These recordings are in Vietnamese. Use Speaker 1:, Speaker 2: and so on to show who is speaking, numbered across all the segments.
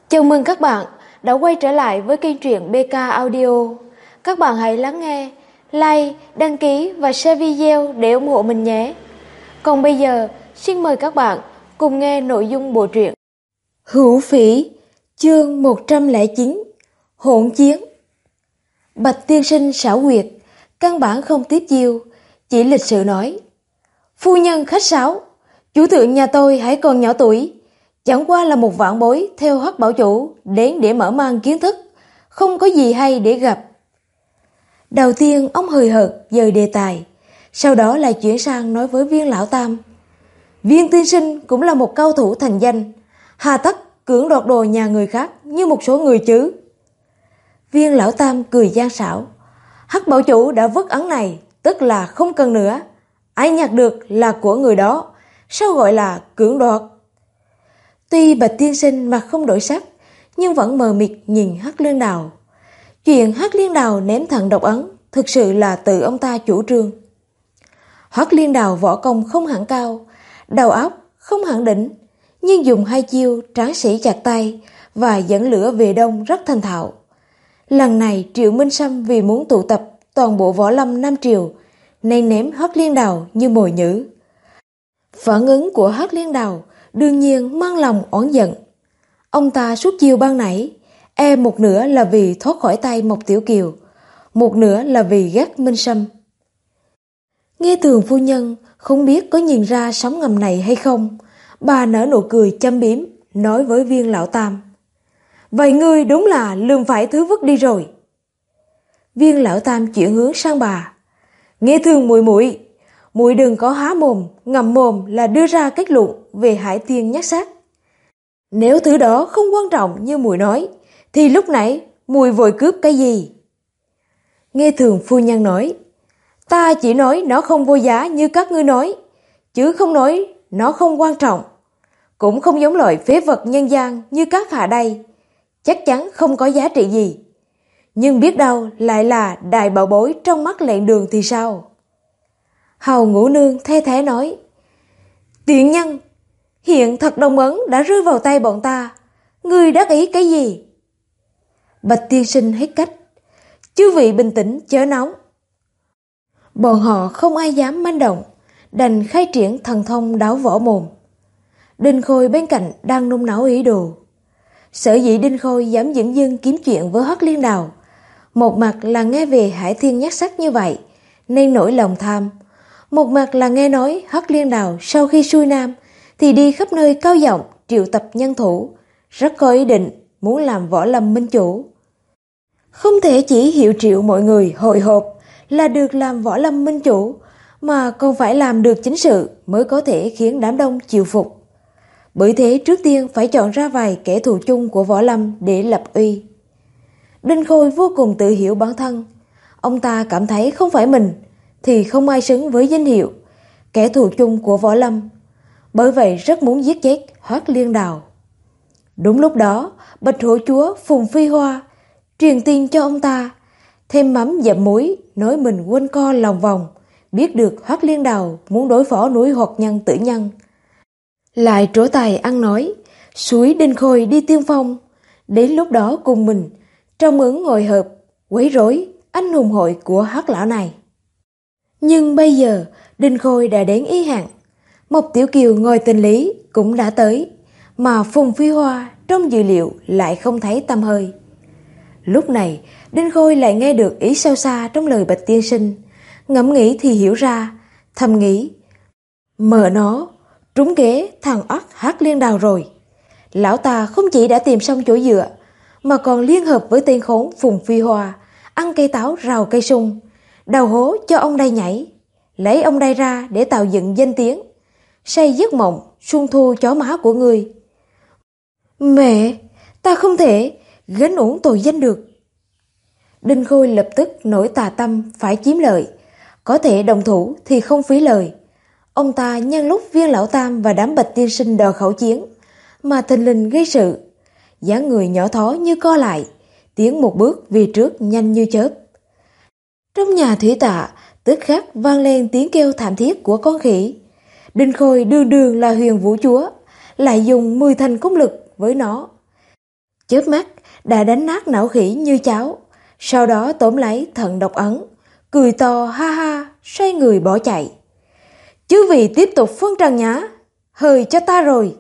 Speaker 1: Chào mừng các bạn đã quay trở lại với kênh truyện BK Audio. Các bạn hãy lắng nghe, like, đăng ký và share video để ủng hộ mình nhé. Còn bây giờ, xin mời các bạn cùng nghe nội dung bộ truyện Hữu Phỉ, chương 109, Hỗn chiến. Bạch tiên sinh xảo quyệt, căn bản không tiếp chiêu, chỉ lịch sự nói: "Phu nhân khách sáo, chủ thượng nhà tôi hãy còn nhỏ tuổi, chẳng qua là một vạn bối theo Hắc bảo chủ đến để mở mang kiến thức, không có gì hay để gặp." Đầu tiên ông hời hợt dời đề tài, sau đó lại chuyển sang nói với Viên lão tam: "Viên tiên sinh cũng là một cao thủ thành danh, hà tất cưỡng đoạt đồ nhà người khác như một số người chứ?" Viên lão tam cười gian xảo: "Hắc bảo chủ đã vứt ấn này, tức là không cần nữa, ai nhặt được là của người đó, sao gọi là cưỡng đoạt?" Tuy Bạch tiên sinh mặt không đổi sắc, nhưng vẫn mờ mịt nhìn Hắc Liên Đào. Chuyện Hắc Liên Đào ném thằng độc ấn thực sự là tự ông ta chủ trương. Hắc Liên Đào võ công không hẳn cao, đầu óc không hẳn đỉnh, nhưng dùng hai chiêu tráng sĩ chặt tay và dẫn lửa về đông rất thành thạo. Lần này Triệu Minh Sâm vì muốn tụ tập toàn bộ võ lâm Nam Triều nên ném Hắc Liên Đào như mồi nhử. Phản ứng của Hắc Liên Đào đương nhiên mang lòng oán giận. Ông ta xuất chiêu ban nãy, một nửa là vì thoát khỏi tay Mộc Tiểu Kiều, một nửa là vì ghét Minh Sâm. Nghe Thường phu nhân không biết có nhìn ra sóng ngầm này hay không, bà nở nụ cười châm biếm, nói với Viên lão tam: "Vậy ngươi đúng là lường phải thứ vứt đi rồi." Viên lão tam chuyển hướng sang bà: "Nghe Thường muội muội đừng có há mồm ngậm mồm là đưa ra kết luận về Hải Tiên Nhát Sát. Nếu thứ đó không quan trọng như muội nói, thì lúc nãy muội vội cướp cái gì?" Nghe Thường phu nhân nói: "Ta chỉ nói nó không vô giá như các ngươi nói, chứ không nói nó không quan trọng. Cũng không giống loại phế vật nhân gian như các hạ đây, chắc chắn không có giá trị gì. Nhưng biết đâu lại là đại bảo bối trong mắt lệnh đường thì sao?" Hầu Ngũ Nương the thé nói: "Tiện nhân, hiện thật đồng ấn đã rơi vào tay bọn ta, ngươi đắc ý cái gì?" Bạch tiên sinh hết cách: "Chư vị bình tĩnh chớ nóng." Bọn họ không ai dám manh động, đành khai triển thần thông đáo võ mồm. Đinh Khôi bên cạnh đang nung nấu ý đồ. Sở dĩ Đinh Khôi dám dửng dưng kiếm chuyện với Hắc Liên Đào, một mặt là nghe về Hải Thiên Nhát Sắc như vậy nên nổi lòng tham, một mặt là nghe nói Hắc Liên Đào sau khi xuôi nam thì đi khắp nơi cao giọng triệu tập nhân thủ, rất có ý định muốn làm võ lâm minh chủ. Không thể chỉ hiệu triệu mọi người hội họp là được làm võ lâm minh chủ, mà còn phải làm được chính sự mới có thể khiến đám đông chịu phục. Bởi thế trước tiên phải chọn ra vài kẻ thù chung của võ lâm để lập uy. Đinh Khôi vô cùng tự hiểu bản thân. Ông ta cảm thấy không phải mình thì không ai xứng với danh hiệu kẻ thù chung của võ lâm, bởi vậy rất muốn giết chết Hắc Liên Đào. Đúng lúc đó, Bạch Hổ Chúa Phùng Phi Hoa truyền tin cho ông ta, thêm mắm dặm muối, nói mình quanh co lòng vòng, biết được Hắc Liên Đào muốn đối phó núi Hoạt Nhân Tử Nhân. Lại trổ tài ăn nói, suối Đinh Khôi đi tiên phong, đến lúc đó cùng mình trong ứng ngồi hợp, quấy rối anh hùng hội của Hắc lão này. Nhưng bây giờ Đinh Khôi đã đến ý hạn, Mộc Tiểu Kiều ngồi tình lý cũng đã tới, mà Phùng Phi Hoa trong dự liệu lại không thấy tăm hơi. Lúc này Đinh Khôi lại nghe được ý sâu xa trong lời Bạch tiên sinh, ngẫm nghĩ thì hiểu ra, thầm nghĩ: mờ nó, trúng kế thằng ắt Hắc Liên Đào rồi. Lão ta không chỉ đã tìm xong chỗ dựa, mà còn liên hợp với tên khốn Phùng Phi Hoa, ăn cây táo rào cây sung, đào hố cho ông đây nhảy, lấy ông đây ra để tạo dựng danh tiếng, say giấc mộng xuân thu chó má của người. Mẹ, ta không thể gánh uổng tội danh được. Đinh Khôi lập tức nổi tà tâm phải chiếm lợi, có thể đồng thủ thì không phí lời. Ông ta nhân lúc Viên lão tam và đám Bạch tiên sinh đòi khẩu chiến mà thình lình gây sự, dáng người nhỏ thó như co lại, tiến một bước về trước nhanh như chớp. Trong nhà thủy tạ tức khắc vang lên tiếng kêu thảm thiết của con khỉ. Đinh Khôi đường đường là Huyền Vũ Chúa, lại dùng 10 thành công lực với nó, Chớp mắt đã đánh nát não khỉ như cháo, sau đó tóm lấy thận độc ấn, cười to ha ha, xoay người bỏ chạy. Chư vị tiếp tục phân trần nhá, hời cho ta rồi.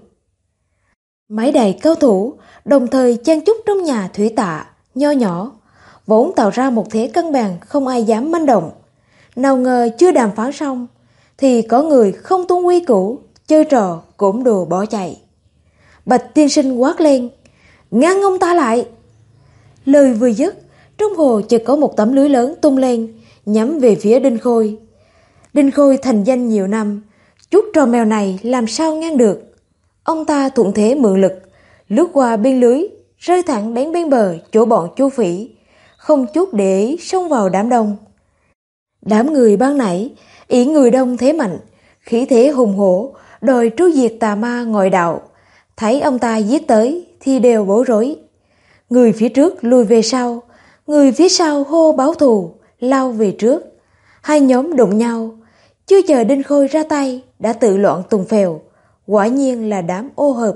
Speaker 1: Mấy đầy cao thủ đồng thời chen chúc trong nhà thủy tạ nho nhỏ, vốn tạo ra một thế cân bằng không ai dám manh động. Nào ngờ chưa đàm phán xong thì có người không tuân quy củ, chơi trò cổn đồ bỏ chạy. Bạch tiên sinh quát lên, ngăn ông ta lại. Lời vừa dứt, trong hồ chợt có một tấm lưới lớn tung lên, nhắm về phía Đinh Khôi. Đinh Khôi thành danh nhiều năm, chút trò mèo này làm sao ngăn được. Ông ta thuận thế mượn lực, lướt qua bên lưới, rơi thẳng đến bên bờ chỗ bọn Chu Phỉ, không chút để ý xông vào đám đông. Đám người ban nãy, ý người đông thế mạnh, khí thế hùng hổ, đòi tru diệt tà ma ngoại đạo. Thấy ông ta giết tới thì đều bối rối. Người phía trước lùi về sau, người phía sau hô báo thù, lao về trước. Hai nhóm đụng nhau, chưa chờ Đinh Khôi ra tay đã tự loạn tùng phèo, quả nhiên là đám ô hợp.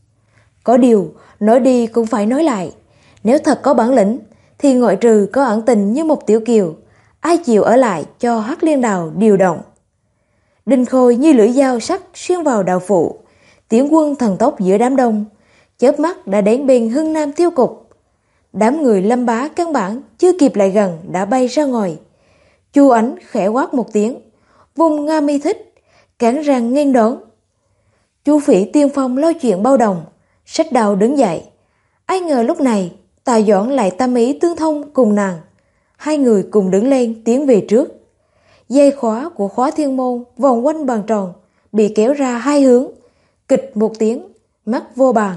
Speaker 1: Có điều, nói đi cũng phải nói lại, nếu thật có bản lĩnh thì ngoại trừ có ẩn tình như một Tiểu Kiều, ai chịu ở lại cho Hắc Liên Đào điều động. Đinh Khôi như lưỡi dao sắc xuyên vào đạo phụ, tiến quân thần tốc giữa đám đông, chớp mắt đã đến bên Hưng Nam tiêu cục. Đám người Lâm Bá căn bản chưa kịp lại gần đã bay ra ngoài. Chu Ánh khẽ quát một tiếng, vùng Nga Mi Thích, cản răng nghênh đón. Chu Phỉ tiên phong lo chuyện bao đồng, xách đao đứng dậy. Ai ngờ lúc này Tà Doãn lại tâm ý tương thông cùng nàng. Hai người cùng đứng lên tiến về trước. Dây khóa của khóa thiên môn vòng quanh bàn tròn, bị kéo ra hai hướng. Kịch một tiếng, mắt vô bàn.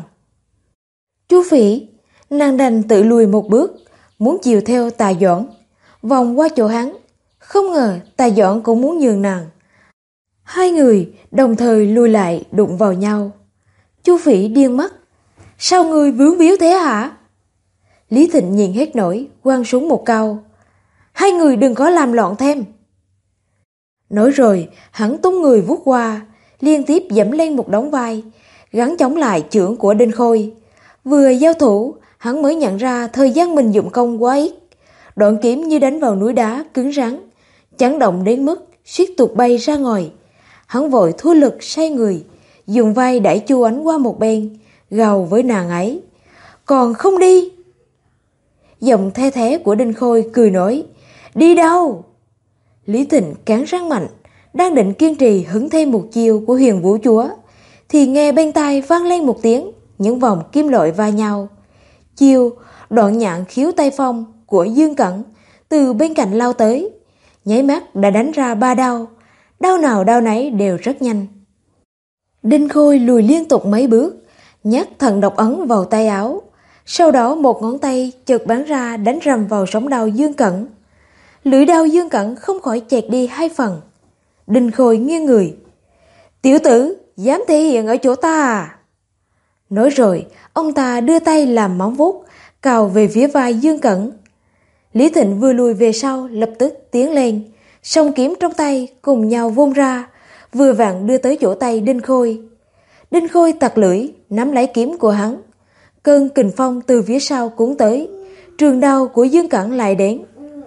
Speaker 1: Chu Phỉ, nàng đành tự lùi một bước, muốn chiều theo Tà Doãn, vòng qua chỗ hắn. Không ngờ Tà Doãn cũng muốn nhường nàng. Hai người đồng thời lùi lại đụng vào nhau. Chu Phỉ điên mắt. Sao ngươi vướng víu thế hả? Lý Thịnh nhìn hết nổi, quăng xuống một câu. Hai người đừng có làm loạn thêm. Nói rồi, hắn tung người vút qua, liên tiếp dẫm lên một đống vai, gắn chống lại chưởng của Đinh Khôi. Vừa giao thủ, hắn mới nhận ra thời gian mình dụng công quá ít. Đoạn kiếm như đánh vào núi đá cứng rắn, chấn động đến mức suýt tụt bay ra ngoài. Hắn vội thua lực xoay người, dùng vai đẩy Chu Ánh qua một bên, gào với nàng ấy. Còn không đi? Giọng the thế của Đinh Khôi cười nói, đi đâu? Lý Thịnh cắn răng mạnh, đang định kiên trì hứng thêm một chiêu của Huyền Vũ Chúa, thì nghe bên tai vang lên một tiếng, những vòng kim loại va nhau. Chiêu đoạn nhạn khiếu tay phong của Dương Cẩn từ bên cạnh lao tới, nháy mắt đã đánh ra 3 đao, đao nào đao nấy đều rất nhanh. Đinh Khôi lùi liên tục mấy bước, nhét thần độc ấn vào tay áo, sau đó một ngón tay chợt bắn ra đánh rầm vào sống đao Dương Cẩn. Lưỡi đao Dương Cẩn không khỏi chẹt đi 2 phần. Đinh Khôi nghiêng người. Tiểu tử, dám thể hiện ở chỗ ta à? Nói rồi, ông ta đưa tay làm móng vuốt, cào về phía vai Dương Cẩn. Lý Thịnh vừa lùi về sau lập tức tiến lên, song kiếm trong tay cùng nhau vung ra, vừa vặn đưa tới chỗ tay Đinh Khôi. Đinh Khôi tặc lưỡi, nắm lấy kiếm của hắn. Cơn kình phong từ phía sau cuốn tới, trường đao của Dương Cẩn lại đến.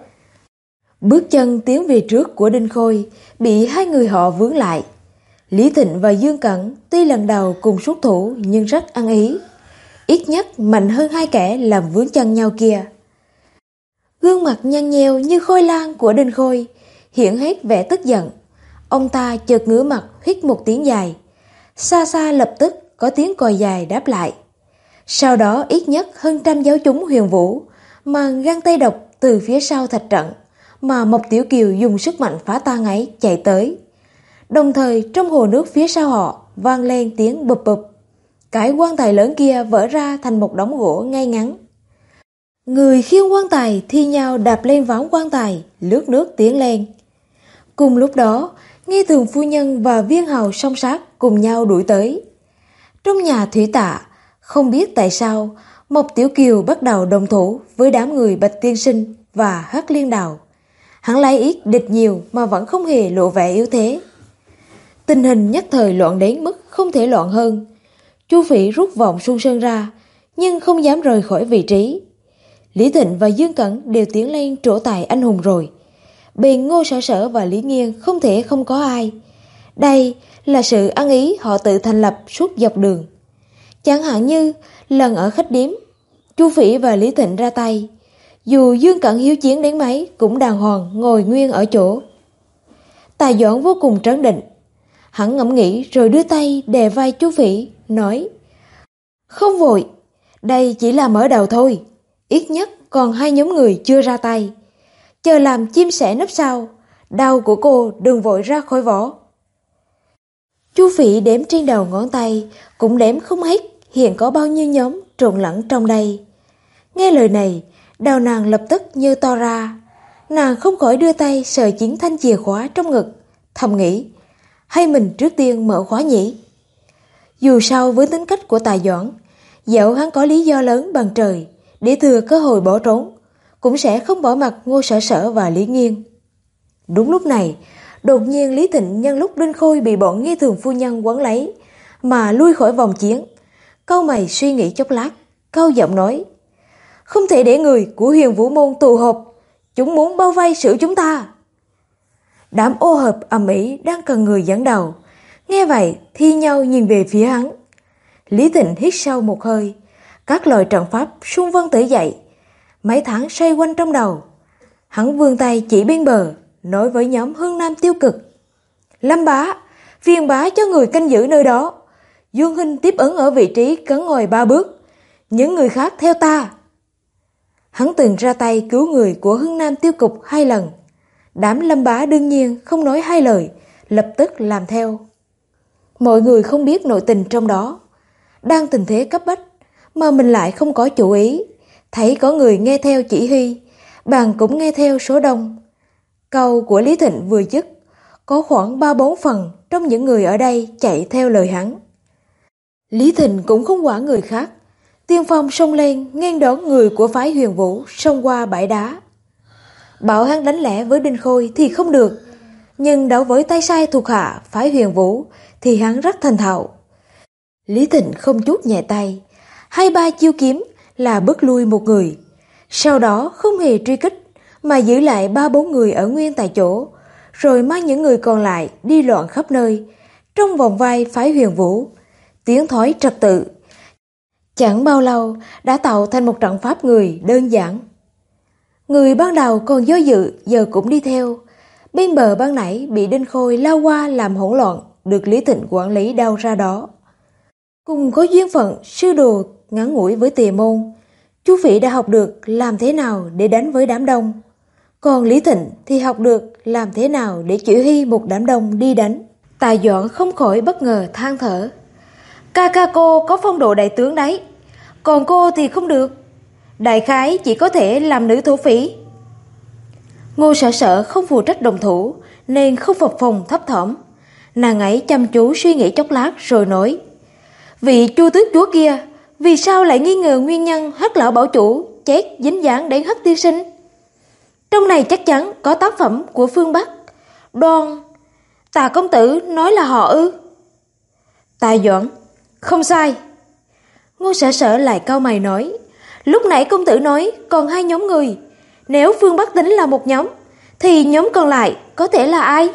Speaker 1: Bước chân tiến về trước của Đinh Khôi bị hai người họ vướng lại. Lý Thịnh và Dương Cẩn tuy lần đầu cùng xuất thủ nhưng rất ăn ý, ít nhất mạnh hơn hai kẻ làm vướng chân nhau kia. Gương mặt nhăn nheo như khôi lang của Đinh Khôi hiện hết vẻ tức giận. Ông ta chợt ngửa mặt hít một tiếng dài, xa xa lập tức có tiếng còi dài đáp lại. Sau đó ít nhất hơn 100 giáo chúng Huyền Vũ màn găng tay độc từ phía sau thạch trận mà Mộc Tiểu Kiều dùng sức mạnh phá tan ấy chạy tới. Đồng thời trong hồ nước phía sau họ vang lên tiếng bụp bụp. Cái quan tài lớn kia vỡ ra thành một đống gỗ ngay ngắn. Người khiêng quan tài thi nhau đạp lên ván quan tài, lướt nước tiến lên. Cùng lúc đó, Nghe Thường phu nhân và Viên Hầu song sát cùng nhau đuổi tới. Trong nhà thủy tạ, không biết tại sao Mộc Tiểu Kiều bắt đầu đồng thủ với đám người Bạch Tiên Sinh và Hắc Liên Đào. Hắn lấy ít địch nhiều mà vẫn không hề lộ vẻ yếu thế. Tình hình nhất thời loạn đến mức không thể loạn hơn. Chu Phỉ rút vòng Xuân Sơn ra, nhưng không dám rời khỏi vị trí. Lý Thịnh và Dương Cẩn đều tiến lên trổ tài anh hùng rồi. Bên Ngô Sở Sở và Lý Nghiên không thể không có ai. Đây là sự ăn ý họ tự thành lập suốt dọc đường. Chẳng hạn như lần ở khách điếm, Chu Phỉ và Lý Thịnh ra tay. Dù Dương Cẩn hiếu chiến đến mấy cũng đàng hoàng ngồi nguyên ở chỗ. Tài Doãn vô cùng trấn định. Hắn ngẫm nghĩ rồi đưa tay đè vai Chu Phỉ, nói: "Không vội, đây chỉ là mở đầu thôi. Ít nhất còn 2 nhóm người chưa ra tay. Chờ làm chim sẻ nấp sau, đao của cô đừng vội ra khỏi vỏ." Chu Phỉ đếm trên đầu ngón tay, cũng đếm không hết hiện có bao nhiêu nhóm trộn lẫn trong đây. Nghe lời này, đầu nàng lập tức như to ra. Nàng không khỏi đưa tay sờ chính thanh chìa khóa trong ngực, thầm nghĩ: hay mình trước tiên mở khóa nhỉ? Dù sao với tính cách của Tài Doãn, dẫu hắn có lý do lớn bằng trời để thừa cơ hội bỏ trốn, cũng sẽ không bỏ mặc Ngô Sở Sở và Lý Nghiên. Đúng lúc này, đột nhiên Lý Thịnh nhân lúc Đinh Khôi bị bọn Nghi Thường phu nhân quấn lấy mà lui khỏi vòng chiến, cau mày suy nghĩ chốc lát, cau giọng nói: "Không thể để người của Huyền Vũ môn tụ họp, chúng muốn bao vây xử chúng ta." Đám ô hợp ầm ĩ đang cần người dẫn đầu, nghe vậy thi nhau nhìn về phía hắn. Lý Thịnh hít sâu một hơi, các loại trận pháp xung vân tử dậy, mấy tháng xoay quanh trong đầu. Hắn vươn tay chỉ bên bờ, nói với nhóm Hương Nam Tiêu Cực: "Lâm bá, phiền bá cho người canh giữ nơi đó. Dương huynh tiếp ứng ở vị trí cấn ngồi 3 bước, những người khác theo ta." Hắn từng ra tay cứu người của Hương Nam Tiêu Cục 2 lần. Đám Lâm bá đương nhiên không nói 2 lời, lập tức làm theo. Mọi người không biết nội tình trong đó. Đang tình thế cấp bách mà mình lại không có chủ ý, thấy có người nghe theo chỉ huy, bạn cũng nghe theo số đông. Câu của Lý Thịnh vừa dứt, có khoảng 3-4 phần trong những người ở đây chạy theo lời hắn. Lý Thịnh cũng không quản người khác, tiên phong xông lên nghênh đón người của phái Huyền Vũ xông qua bãi đá. Bảo hắn đánh lẻ với Đinh Khôi thì không được, nhưng đấu với tay sai thuộc hạ phái Huyền Vũ thì hắn rất thành thạo. Lý Thịnh không chút nhẹ tay, 2-3 chiêu kiếm là bước lui một người, sau đó không hề truy kích mà giữ lại 3-4 người ở nguyên tại chỗ, rồi mang những người còn lại đi loạn khắp nơi trong vòng vây phái Huyền Vũ, tiến thoái trật tự. Chẳng bao lâu đã tạo thành một trận pháp người đơn giản. Người ban đầu còn do dự giờ cũng đi theo. Bên bờ ban nãy bị Đinh Khôi lao qua làm hỗn loạn, được Lý Thịnh quản lý đâu ra đó. Cùng có duyên phận sư đồ ngắn ngủi với Tề môn, Chu Phỉ đã học được làm thế nào để đánh với đám đông. Còn Lý Thịnh thì học được làm thế nào để chỉ huy một đám đông đi đánh. Tài Doãn không khỏi bất ngờ than thở: Ca cô có phong độ đại tướng đấy, còn cô thì không được. Đại khái chỉ có thể làm nữ thổ phỉ. Ngô Sở Sở không phụ trách đồng thủ nên không phập phồng thấp thỏm. Nàng ấy chăm chú suy nghĩ chốc lát rồi nói: Vị Chu tước chúa kia vì sao lại nghi ngờ nguyên nhân Hắc lão bảo chủ chết dính dáng đến Hắc tiên sinh? Trong này chắc chắn có tác phẩm của phương Bắc. Đoan Tà công tử nói là họ ư? Tài Doãn: Không sai. Ngô Sở Sở lại cau mày nói: Lúc nãy công tử nói còn 2 nhóm người, nếu phương Bắc tính là một nhóm thì nhóm còn lại có thể là ai?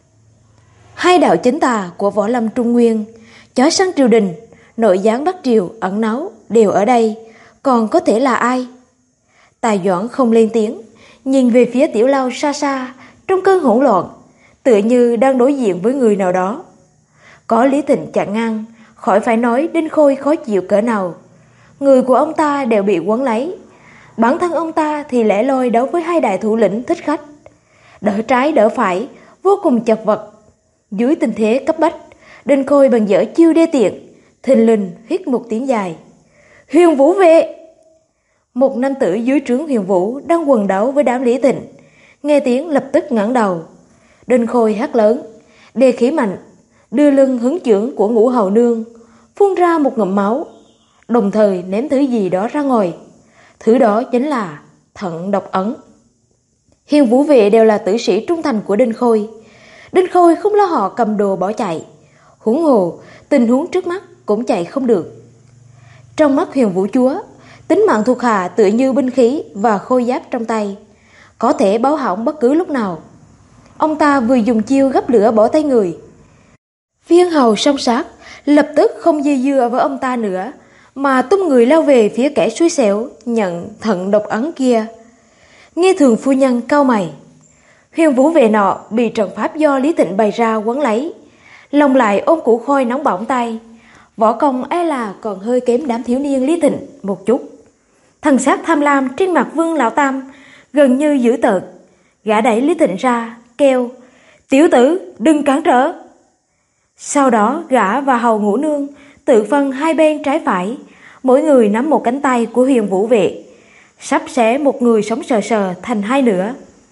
Speaker 1: 2 đạo chính tà của võ lâm Trung Nguyên, chó săn triều đình, nội gián Bắc triều ẩn náu đều ở đây, còn có thể là ai? Tài Doãn không lên tiếng, nhìn về phía tiểu lâu xa xa trong cơn hỗn loạn, tựa như đang đối diện với người nào đó. Có Lý Thịnh chặn ngang, khỏi phải nói Đinh Khôi khó chịu cỡ nào. Người của ông ta đều bị quấn lấy, bản thân ông ta thì lẻ loi đấu với 2 đại thủ lĩnh thích khách, đỡ trái đỡ phải, vô cùng chật vật. Dưới tình thế cấp bách, Đinh Khôi bèn dở chiêu đê tiện, thình lình hít một tiếng dài: Huyền Vũ vệ! Một nam tử dưới trướng Huyền Vũ đang quần đấu với đám Lý Thịnh, nghe tiếng lập tức ngẩng đầu. Đinh Khôi hét lớn, đề khí mạnh, đưa lưng hứng chưởng của Ngũ hầu nương, phun ra một ngụm máu, đồng thời ném thứ gì đó ra ngoài. Thứ đó chính là thận độc ấn. Huyền Vũ vệ đều là tử sĩ trung thành của Đinh Khôi. Đinh Khôi không lo họ cầm đồ bỏ chạy, huống hồ tình huống trước mắt cũng chạy không được. Trong mắt Huyền Vũ Chúa, tính mạng thuộc hạ tựa như binh khí và khôi giáp trong tay, có thể báo hỏng bất cứ lúc nào. Ông ta vừa dùng chiêu gấp lửa bỏ tay người. Viên hầu song sát lập tức không dây dưa với ông ta nữa, mà tung người lao về phía kẻ xui xẻo nhận thận độc ấn kia. Nghe Thường phu nhân cau mày. Huyền Vũ Vệ nọ bị trận pháp do Lý Thịnh bày ra quấn lấy, lòng lại ôm củ khôi nóng bỏng tay. Võ công e là còn hơi kém đám thiếu niên Lý Thịnh một chút. Thần sắc tham lam trên mặt Vương Lão Tam gần như dữ tợn. Gã đẩy Lý Thịnh ra, kêu: "Tiểu tử, đừng cản trở!" Sau đó gã và Hầu Ngũ Nương tự phân hai bên trái phải, mỗi người nắm một cánh tay của Huyền Vũ Vệ, sắp xé một người sống sờ sờ thành hai nửa.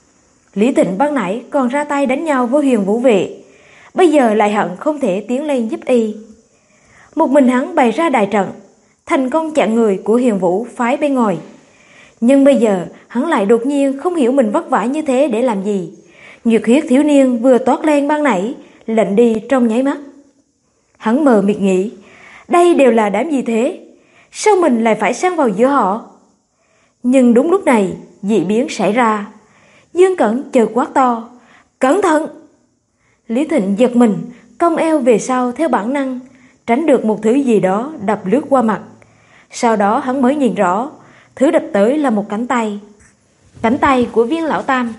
Speaker 1: Lý Thịnh ban nãy còn ra tay đánh nhau với Huyền Vũ Vệ, bây giờ lại hận không thể tiến lên giúp y. Một mình hắn bày ra đại trận, thành công chặn người của Huyền Vũ phái bên ngoài. Nhưng bây giờ hắn lại đột nhiên không hiểu mình vất vả như thế để làm gì. Nhiệt huyết thiếu niên vừa toát lên ban nãy lạnh đi trong nháy mắt. Hắn mờ mịt nghĩ, đây đều là đám gì thế? Sao mình lại phải xen vào giữa họ? Nhưng đúng lúc này, dị biến xảy ra. Dương Cẩn chợt quát to: "Cẩn thận!" Lý Thịnh giật mình, cong eo về sau theo bản năng, tránh được một thứ gì đó đập lướt qua mặt. Sau đó hắn mới nhìn rõ, thứ đập tới là một cánh tay. Cánh tay của Viên Lão Tam.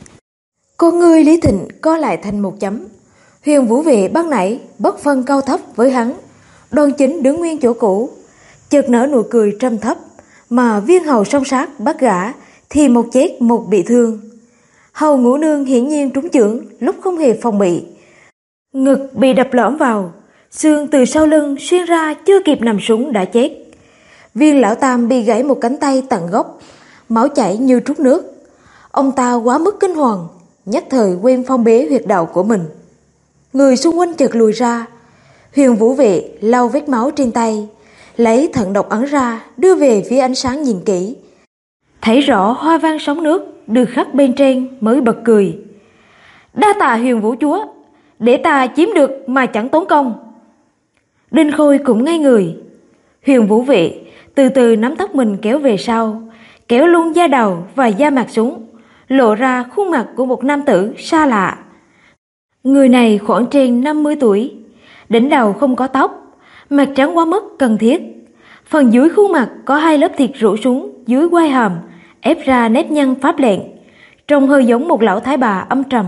Speaker 1: Con ngươi Lý Thịnh co lại thành một chấm. Huyền Vũ Vệ ban nãy bất phân cao thấp với hắn, đoan chính đứng nguyên chỗ cũ, chợt nở nụ cười trầm thấp, mà Viên hầu song sát bắt gã thì một chết một bị thương. Hầu Ngũ Nương hiển nhiên trúng chưởng lúc không hề phòng bị, ngực bị đập lõm vào, xương từ sau lưng xuyên ra chưa kịp nằm súng đã chết. Viên Lão Tam bị gãy một cánh tay tận gốc, máu chảy như trút nước. Ông ta quá mức kinh hoàng, nhất thời quên phong bế huyệt đạo của mình. Người xung quanh chợt lùi ra. Huyền Vũ Vệ lau vết máu trên tay, lấy thận độc ấn ra đưa về phía ánh sáng nhìn kỹ, thấy rõ hoa văn sóng nước được khắc bên trên mới bật cười. "Đa tạ Huyền Vũ Chúa, để ta chiếm được mà chẳng tốn công." Đinh Khôi cũng ngây người. Huyền Vũ Vệ từ từ nắm tóc mình kéo về sau, kéo luôn da đầu và da mặt xuống, lộ ra khuôn mặt của một nam tử xa lạ. Người này khoảng trên 50 tuổi, đỉnh đầu không có tóc, mặt trắng quá mức cần thiết. Phần dưới khuôn mặt có hai lớp thịt rũ xuống dưới quai hàm, ép ra nếp nhăn pháp lẹn, trông hơi giống một lão thái bà âm trầm.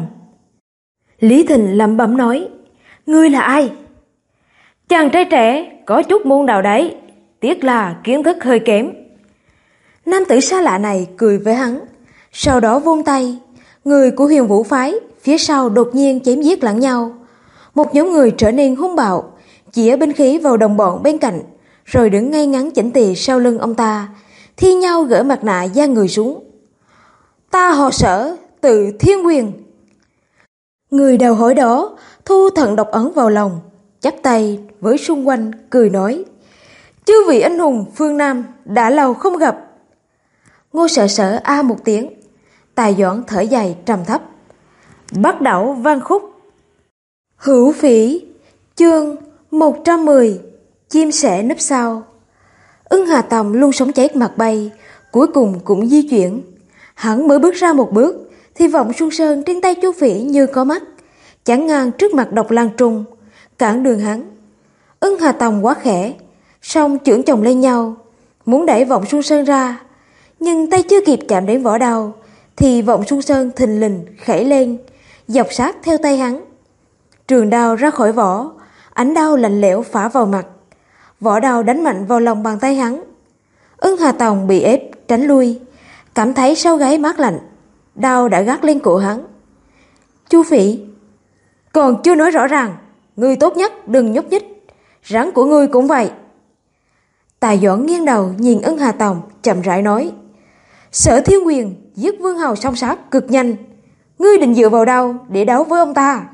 Speaker 1: Lý Thịnh lẩm bẩm nói: "Ngươi là ai?" "Chàng trai trẻ có chút môn đạo đấy, tiếc là kiến thức hơi kém." Nam tử xa lạ này cười với hắn, sau đó vung tay. Người của Huyền Vũ phái phía sau đột nhiên chém giết lẫn nhau. Một nhóm người trở nên hung bạo, chĩa binh khí vào đồng bọn bên cạnh, rồi đứng ngay ngắn chỉnh tề sau lưng ông ta, thi nhau gỡ mặt nạ da người xuống. "Ta họ Sở, từ Thiên Quyền." Người đầu hỏi đó thu thận độc ấn vào lòng, chắp tay với xung quanh cười nói: "Chư vị anh hùng phương Nam, đã lâu không gặp." Ngô Sở Sở a một tiếng, Tài Doãn thở dài trầm thấp: "Bắt đầu văn khúc." Hữu Phỉ, chương 110, chim sẻ núp sau. Ưng Hà Tòng luôn sống chết mặt bay, cuối cùng cũng di chuyển. Hắn mới bước ra một bước thì vọng Xuân Sơn trên tay Chu Phỉ như có mắt, chắn ngang trước mặt Độc Lang Trung, cản đường hắn. Ưng Hà Tòng quá khẽ, song chưởng chồng lên nhau, muốn đẩy vọng Xuân Sơn ra, nhưng tay chưa kịp chạm đến vỏ đao thì vọng Xuân Sơn thình lình khẩy lên, dọc sát theo tay hắn. Trường đao ra khỏi vỏ, ánh đao lạnh lẽo phả vào mặt, vỏ đao đánh mạnh vào lòng bàn tay hắn. Ưng Hà Tòng bị ép tránh lui, cảm thấy sau gáy mát lạnh, đao đã gác lên cổ hắn. "Chu Phỉ, còn chưa nói rõ ràng, ngươi tốt nhất đừng nhúc nhích, rắn của ngươi cũng vậy." Tài Doãn nghiêng đầu nhìn Ưng Hà Tòng, chậm rãi nói: "Sở Thiên Quyền giết Vương hầu song sát cực nhanh, ngươi định dựa vào đâu để đấu với ông ta?"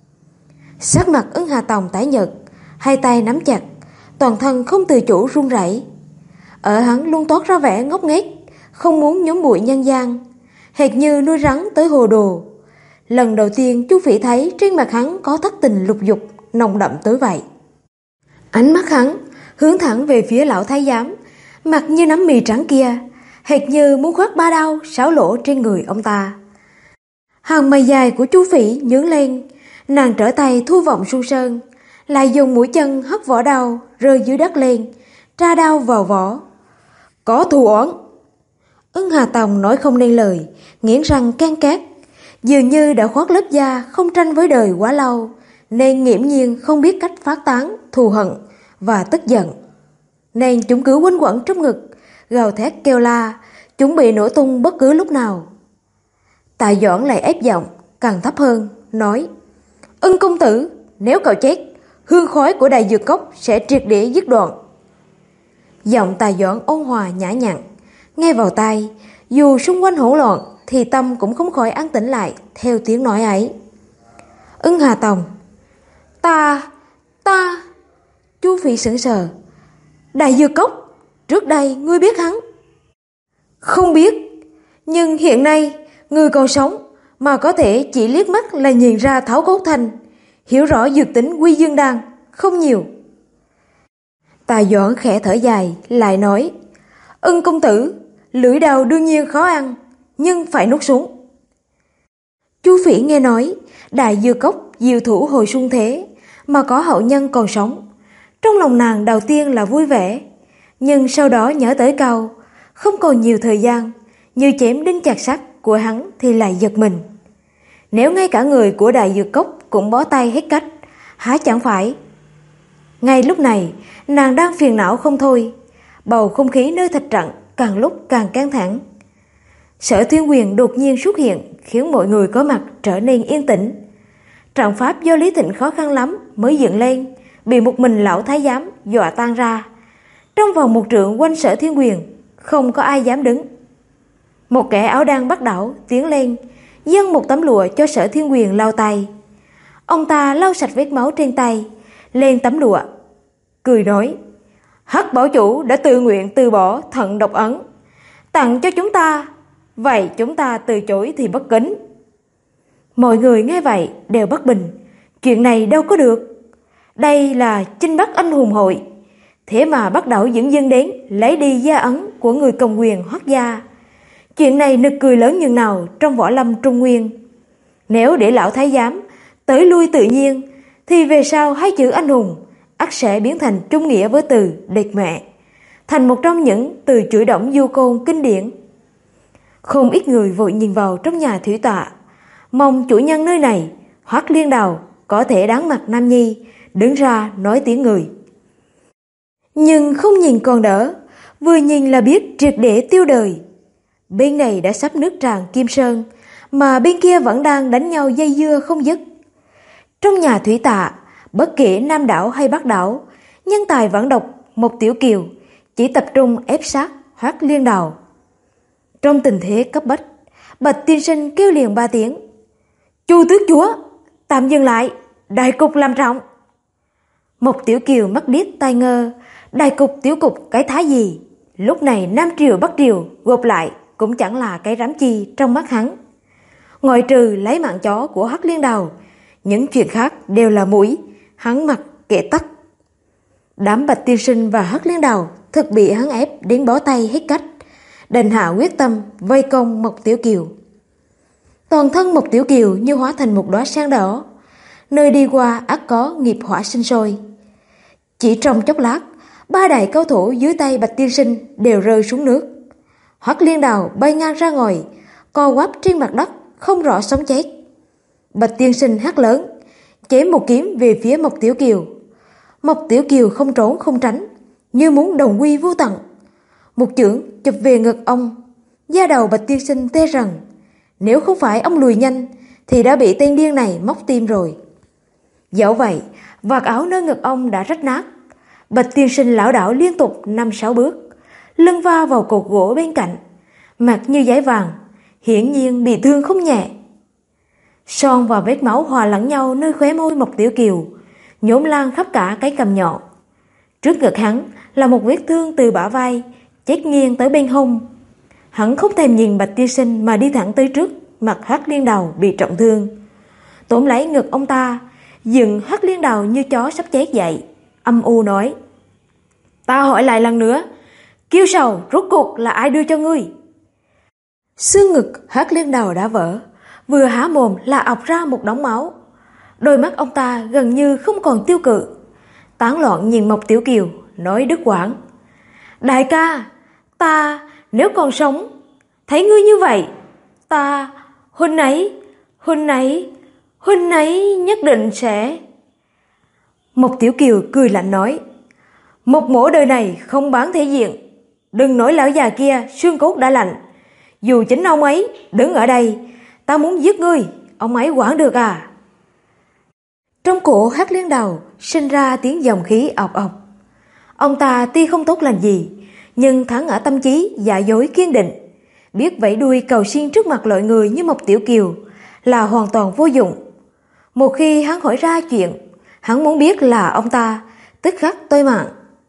Speaker 1: Sắc mặt Ưng Hà Tòng tái nhợt, hai tay nắm chặt, toàn thân không tự chủ run rẩy. Ở hắn luôn toát ra vẻ ngốc nghếch, không muốn nhóm bụi nhân gian, hệt như nuôi rắn tới hồ đồ. Lần đầu tiên Chu Phỉ thấy trên mặt hắn có thất tình lục dục nồng đậm tới vậy. Ánh mắt hắn hướng thẳng về phía lão thái giám, mặt như nắm mì trắng kia, hệt như muốn khoác 3 đao 6 lỗ trên người ông ta. Hàng mày dài của Chu Phỉ nhướng lên, nàng trở tay thu vọng su sơn, lại dùng mũi chân hất vỏ đao rơi dưới đất lên, tra đao vào vỏ. Có thù oán. Ưng Hà Tòng nói không nên lời, nghiến răng ken két, dường như đã khoác lớp da không tranh với đời quá lâu, nên nghiễm nhiên không biết cách phát tán thù hận và tức giận, nên chúng cứ quanh quẩn trong ngực, gào thét kêu la, chuẩn bị nổ tung bất cứ lúc nào. Tạ Doãn lại ép giọng càng thấp hơn, nói: Ưng công tử, nếu cậu chết, hương khói của Đại Dược Cốc sẽ triệt để dứt đoạn. Giọng Tạ Doãn ôn hòa nhã nhặn, nghe vào tai, dù xung quanh hỗn loạn thì tâm cũng không khỏi an tĩnh lại theo tiếng nói ấy. Ưng Hà Tòng: Ta... Chu Phỉ sững sờ. Đại Dược Cốc, trước đây ngươi biết hắn? Không biết, nhưng hiện nay ngươi còn sống mà có thể chỉ liếc mắt là nhìn ra thảo cốt thành, hiểu rõ dược tính Quy Dương Đan không nhiều. Tạ Doãn khẽ thở dài, lại nói: Ưng công tử, lưỡi đao đương nhiên khó ăn, nhưng phải nuốt xuống. Chu Phỉ nghe nói Đại Dược Cốc diệu thủ hồi xuân thế mà có hậu nhân còn sống, trong lòng nàng đầu tiên là vui vẻ, nhưng sau đó nhớ tới câu không còn nhiều thời gian, như chém đinh chặt sắt của hắn thì lại giật mình. Nếu ngay cả người của Đại Dược Cốc cũng bó tay hết cách, há chẳng phải. Ngay lúc này nàng đang phiền não không thôi, bầu không khí nơi thạch trận càng lúc càng căng thẳng. Sở Thiên Quyền đột nhiên xuất hiện khiến mọi người có mặt trở nên yên tĩnh. Trận pháp do Lý Thịnh khó khăn lắm mới dựng lên, bị một mình lão thái giám dọa tan ra. Trong vòng 1 trượng quanh Sở Thiên Quyền, không có ai dám đứng. Một kẻ áo đen bắt đảo tiến lên, dâng một tấm lụa cho Sở Thiên Quyền lau tay. Ông ta lau sạch vết máu trên tay, lên tấm lụa, cười nói: Hắc bảo chủ đã tự nguyện từ bỏ thận độc ấn, tặng cho chúng ta, vậy chúng ta từ chối thì bất kính. Mọi người nghe vậy đều bất bình, chuyện này đâu có được. Đây là Chinh Bắc anh hùng hội, thế mà bắt đầu dẫn dân đến lấy đi gia ấn của người cầm quyền Hoắc gia. Chuyện này nực cười lớn nhường nào trong võ lâm Trung Nguyên. Nếu để lão thái giám tới lui tự nhiên, thì về sau 2 chữ anh hùng ắt sẽ biến thành trung nghĩa với từ địch mẹ, thành một trong những từ chửi động du côn kinh điển. Không ít người vội nhìn vào trong nhà thủy tọa, mong chủ nhân nơi này Hoắc Liên Đào có thể đáng mặt nam nhi đứng ra nói tiếng người. Nhưng không nhìn còn đỡ, vừa nhìn là biết triệt để tiêu đời. Bên này đã sắp nước tràn Kim Sơn, mà bên kia vẫn đang đánh nhau dây dưa không dứt. Trong nhà thủy tạ, bất kể Nam đảo hay Bắc đảo, nhân tài vẫn độc một Tiểu Kiều chỉ tập trung ép sát Hoắc Liên Đào. Trong tình thế cấp bách, Bạch tiên sinh kêu liền 3 tiếng: Chu tước chúa, tạm dừng lại, đại cục làm trọng. Một Tiểu Kiều mắt điếc tai ngơ, đại cục tiểu cục cái thái gì? Lúc này Nam triều Bắc triều gộp lại cũng chẳng là cái rắm chi trong mắt hắn. Ngoại trừ lấy mạng chó của Hoắc Liên Đào, những chuyện khác đều là mũi, hắn mặc kệ tắc. Đám Bạch tiên sinh và Hoắc Liên Đào thực bị hắn ép đến bó tay hết cách, đành hạ quyết tâm vây công Mộc Tiểu Kiều. Toàn thân Mộc Tiểu Kiều như hóa thành một đóa sen đỏ, nơi đi qua ắt có nghiệp hỏa sinh sôi. Chỉ trong chốc lát, 3 đại cao thủ dưới tay Bạch tiên sinh đều rơi xuống nước. Hoắc Liên Đào bay ngang ra ngoài, co quắp trên mặt đất không rõ sống chết. Bạch tiên sinh hét lớn, chém một kiếm về phía Mộc Tiểu Kiều. Mộc Tiểu Kiều không trốn không tránh, như muốn đồng quy vô tận. Một chưởng chụp về ngực ông, da đầu Bạch tiên sinh tê rần. Nếu không phải ông lùi nhanh thì đã bị tên điên này móc tim rồi. Dẫu vậy, vạt áo nơi ngực ông đã rách nát. Bạch tiên sinh lảo đảo liên tục 5-6 bước, lưng va vào cột gỗ bên cạnh, mặt như giấy vàng, hiển nhiên bị thương không nhẹ. Son và vết máu hòa lẫn nhau nơi khóe môi Mộc Tiểu Kiều, nhổm lan khắp cả cái cằm nhọn. Trước ngực hắn là một vết thương từ bả vai chết nghiêng tới bên hông. Hắn không thèm nhìn Bạch tiên sinh mà đi thẳng tới trước mặt Hoắc Liên Đào bị trọng thương, tóm lấy ngực ông ta, dựng Hoắc Liên Đào như chó sắp chết dậy, âm u nói:
Speaker 2: Ta hỏi lại lần nữa, Kiêu Sầu rốt cuộc là ai đưa cho ngươi?
Speaker 1: Xương ngực Hắc Liên Đầu đã vỡ, vừa há mồm là ọc ra một đống máu. Đôi mắt ông ta gần như không còn tiêu cự, tán loạn nhìn Mộc Tiểu Kiều, nói đứt quãng: Đại ca, ta nếu còn sống, thấy ngươi như vậy, ta huynh ấy nhất định sẽ... Mộc Tiểu Kiều cười lạnh nói: Mộc mỗ đời này không bán thể diện, đừng nói lão già kia xương cốt đã lạnh, dù chính ông ấy đứng ở đây, ta muốn giết ngươi, ông ấy quản được à? Trong cổ Hắc Liên Đầu sinh ra tiếng dòng khí ọc ọc. Ông ta tuy không tốt lành gì, nhưng thắng ở tâm trí giả dối kiên định, biết vẫy đuôi cầu xin trước mặt loại người như Mộc Tiểu Kiều là hoàn toàn vô dụng. Một khi hắn hỏi ra chuyện hắn muốn biết là ông ta, tức khắc tôi mạng.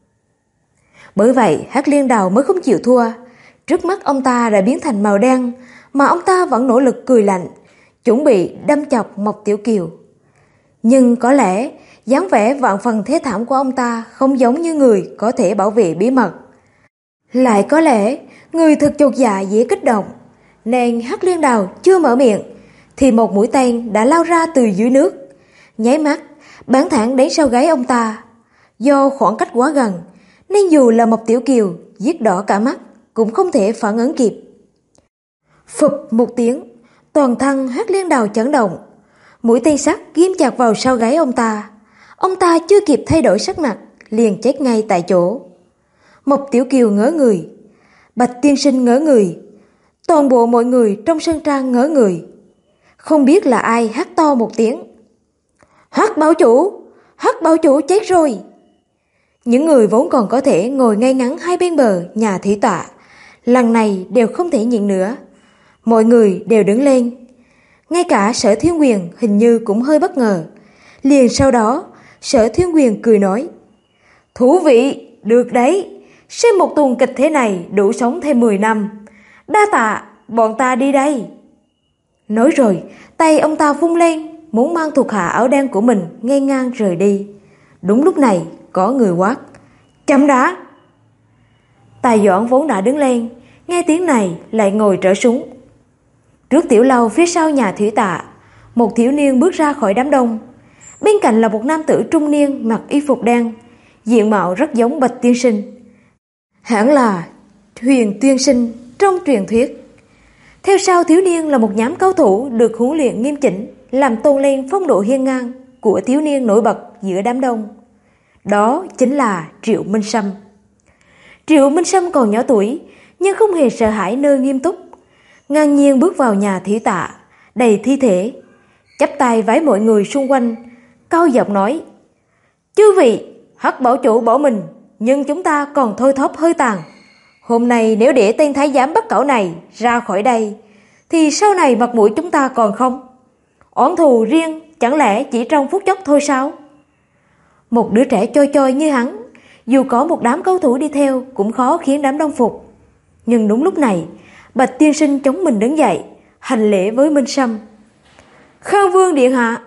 Speaker 1: Bởi vậy Hắc Liên Đầu mới không chịu thua. Trước mắt ông ta đã biến thành màu đen, mà ông ta vẫn nỗ lực cười lạnh, chuẩn bị đâm chọc Mộc Tiểu Kiều. Nhưng có lẽ dáng vẻ vạn phần thế thảm của ông ta không giống như người có thể bảo vệ bí mật. Lại có lẽ người thật chột dạ dễ kích động, nên Hắc Liên Đầu chưa mở miệng thì một mũi tên đã lao ra từ dưới nước, nháy mắt bắn thẳng đến sau gáy ông ta. Do khoảng cách quá gần nên dù là Mộc Tiểu Kiều giết đỏ cả mắt cũng không thể phản ứng kịp. Phụp một tiếng, toàn thân Hắc Liên Đầu chấn động, mũi tên sắt ghim chặt vào sau gáy ông ta. Ông ta chưa kịp thay đổi sắc mặt liền chết ngay tại chỗ. Mộc Tiểu Kiều ngớ người, Bạch tiên sinh ngớ người, toàn bộ mọi người trong sân trang ngớ người. Không biết là ai hét to một tiếng: Hắc bảo chủ chết rồi! Những người vốn còn có thể ngồi ngay ngắn hai bên bờ nhà thủy tọa, lần này đều không thể nhịn nữa. Mọi người đều đứng lên. Ngay cả Sở Thiên Quyền hình như cũng hơi bất ngờ. Liền sau đó Sở Thiên Quyền cười nói: Thú vị, được đấy, xem một tuần kịch thế này đủ sống thêm 10 năm. Đa tạ, bọn ta đi đây. Nói rồi tay ông ta vung lên, muốn mang thuộc hạ áo đen của mình nghênh ngang rời đi. Đúng lúc này có người quát: Chậm đã! Tài Doãn vốn đã đứng lên, nghe tiếng này lại ngồi trở xuống. Trước tiểu lâu phía sau nhà thủy tạ, một thiếu niên bước ra khỏi đám đông. Bên cạnh là một nam tử trung niên mặc y phục đen, diện mạo rất giống Bạch tiên sinh. Hẳn là Huyền tiên sinh trong truyền thuyết. Theo sau thiếu niên là một nhóm cao thủ được huấn luyện nghiêm chỉnh, làm tôn lên phong độ hiên ngang của thiếu niên nổi bật giữa đám đông. Đó chính là Triệu Minh Sâm. Triệu Minh Sâm còn nhỏ tuổi nhưng không hề sợ hãi nơi nghiêm túc, ngang nhiên bước vào nhà thủy tạ đầy thi thể, chắp tay vái mọi người xung quanh, cao giọng nói: Chư vị, Hắc bảo chủ bỏ mình, nhưng chúng ta còn thôi thóp hơi tàn. Hôm nay nếu để tên thái giám Bắc Cẩu này ra khỏi đây, thì sau này mặt mũi chúng ta còn không? Oán thù riêng chẳng lẽ chỉ trong phút chốc thôi sao? Một đứa trẻ choi choi như hắn, dù có một đám cao thủ đi theo cũng khó khiến đám đông phục. Nhưng đúng lúc này, Bạch tiên sinh chống mình đứng dậy, hành lễ với Minh Sâm. Khang Vương điện hạ.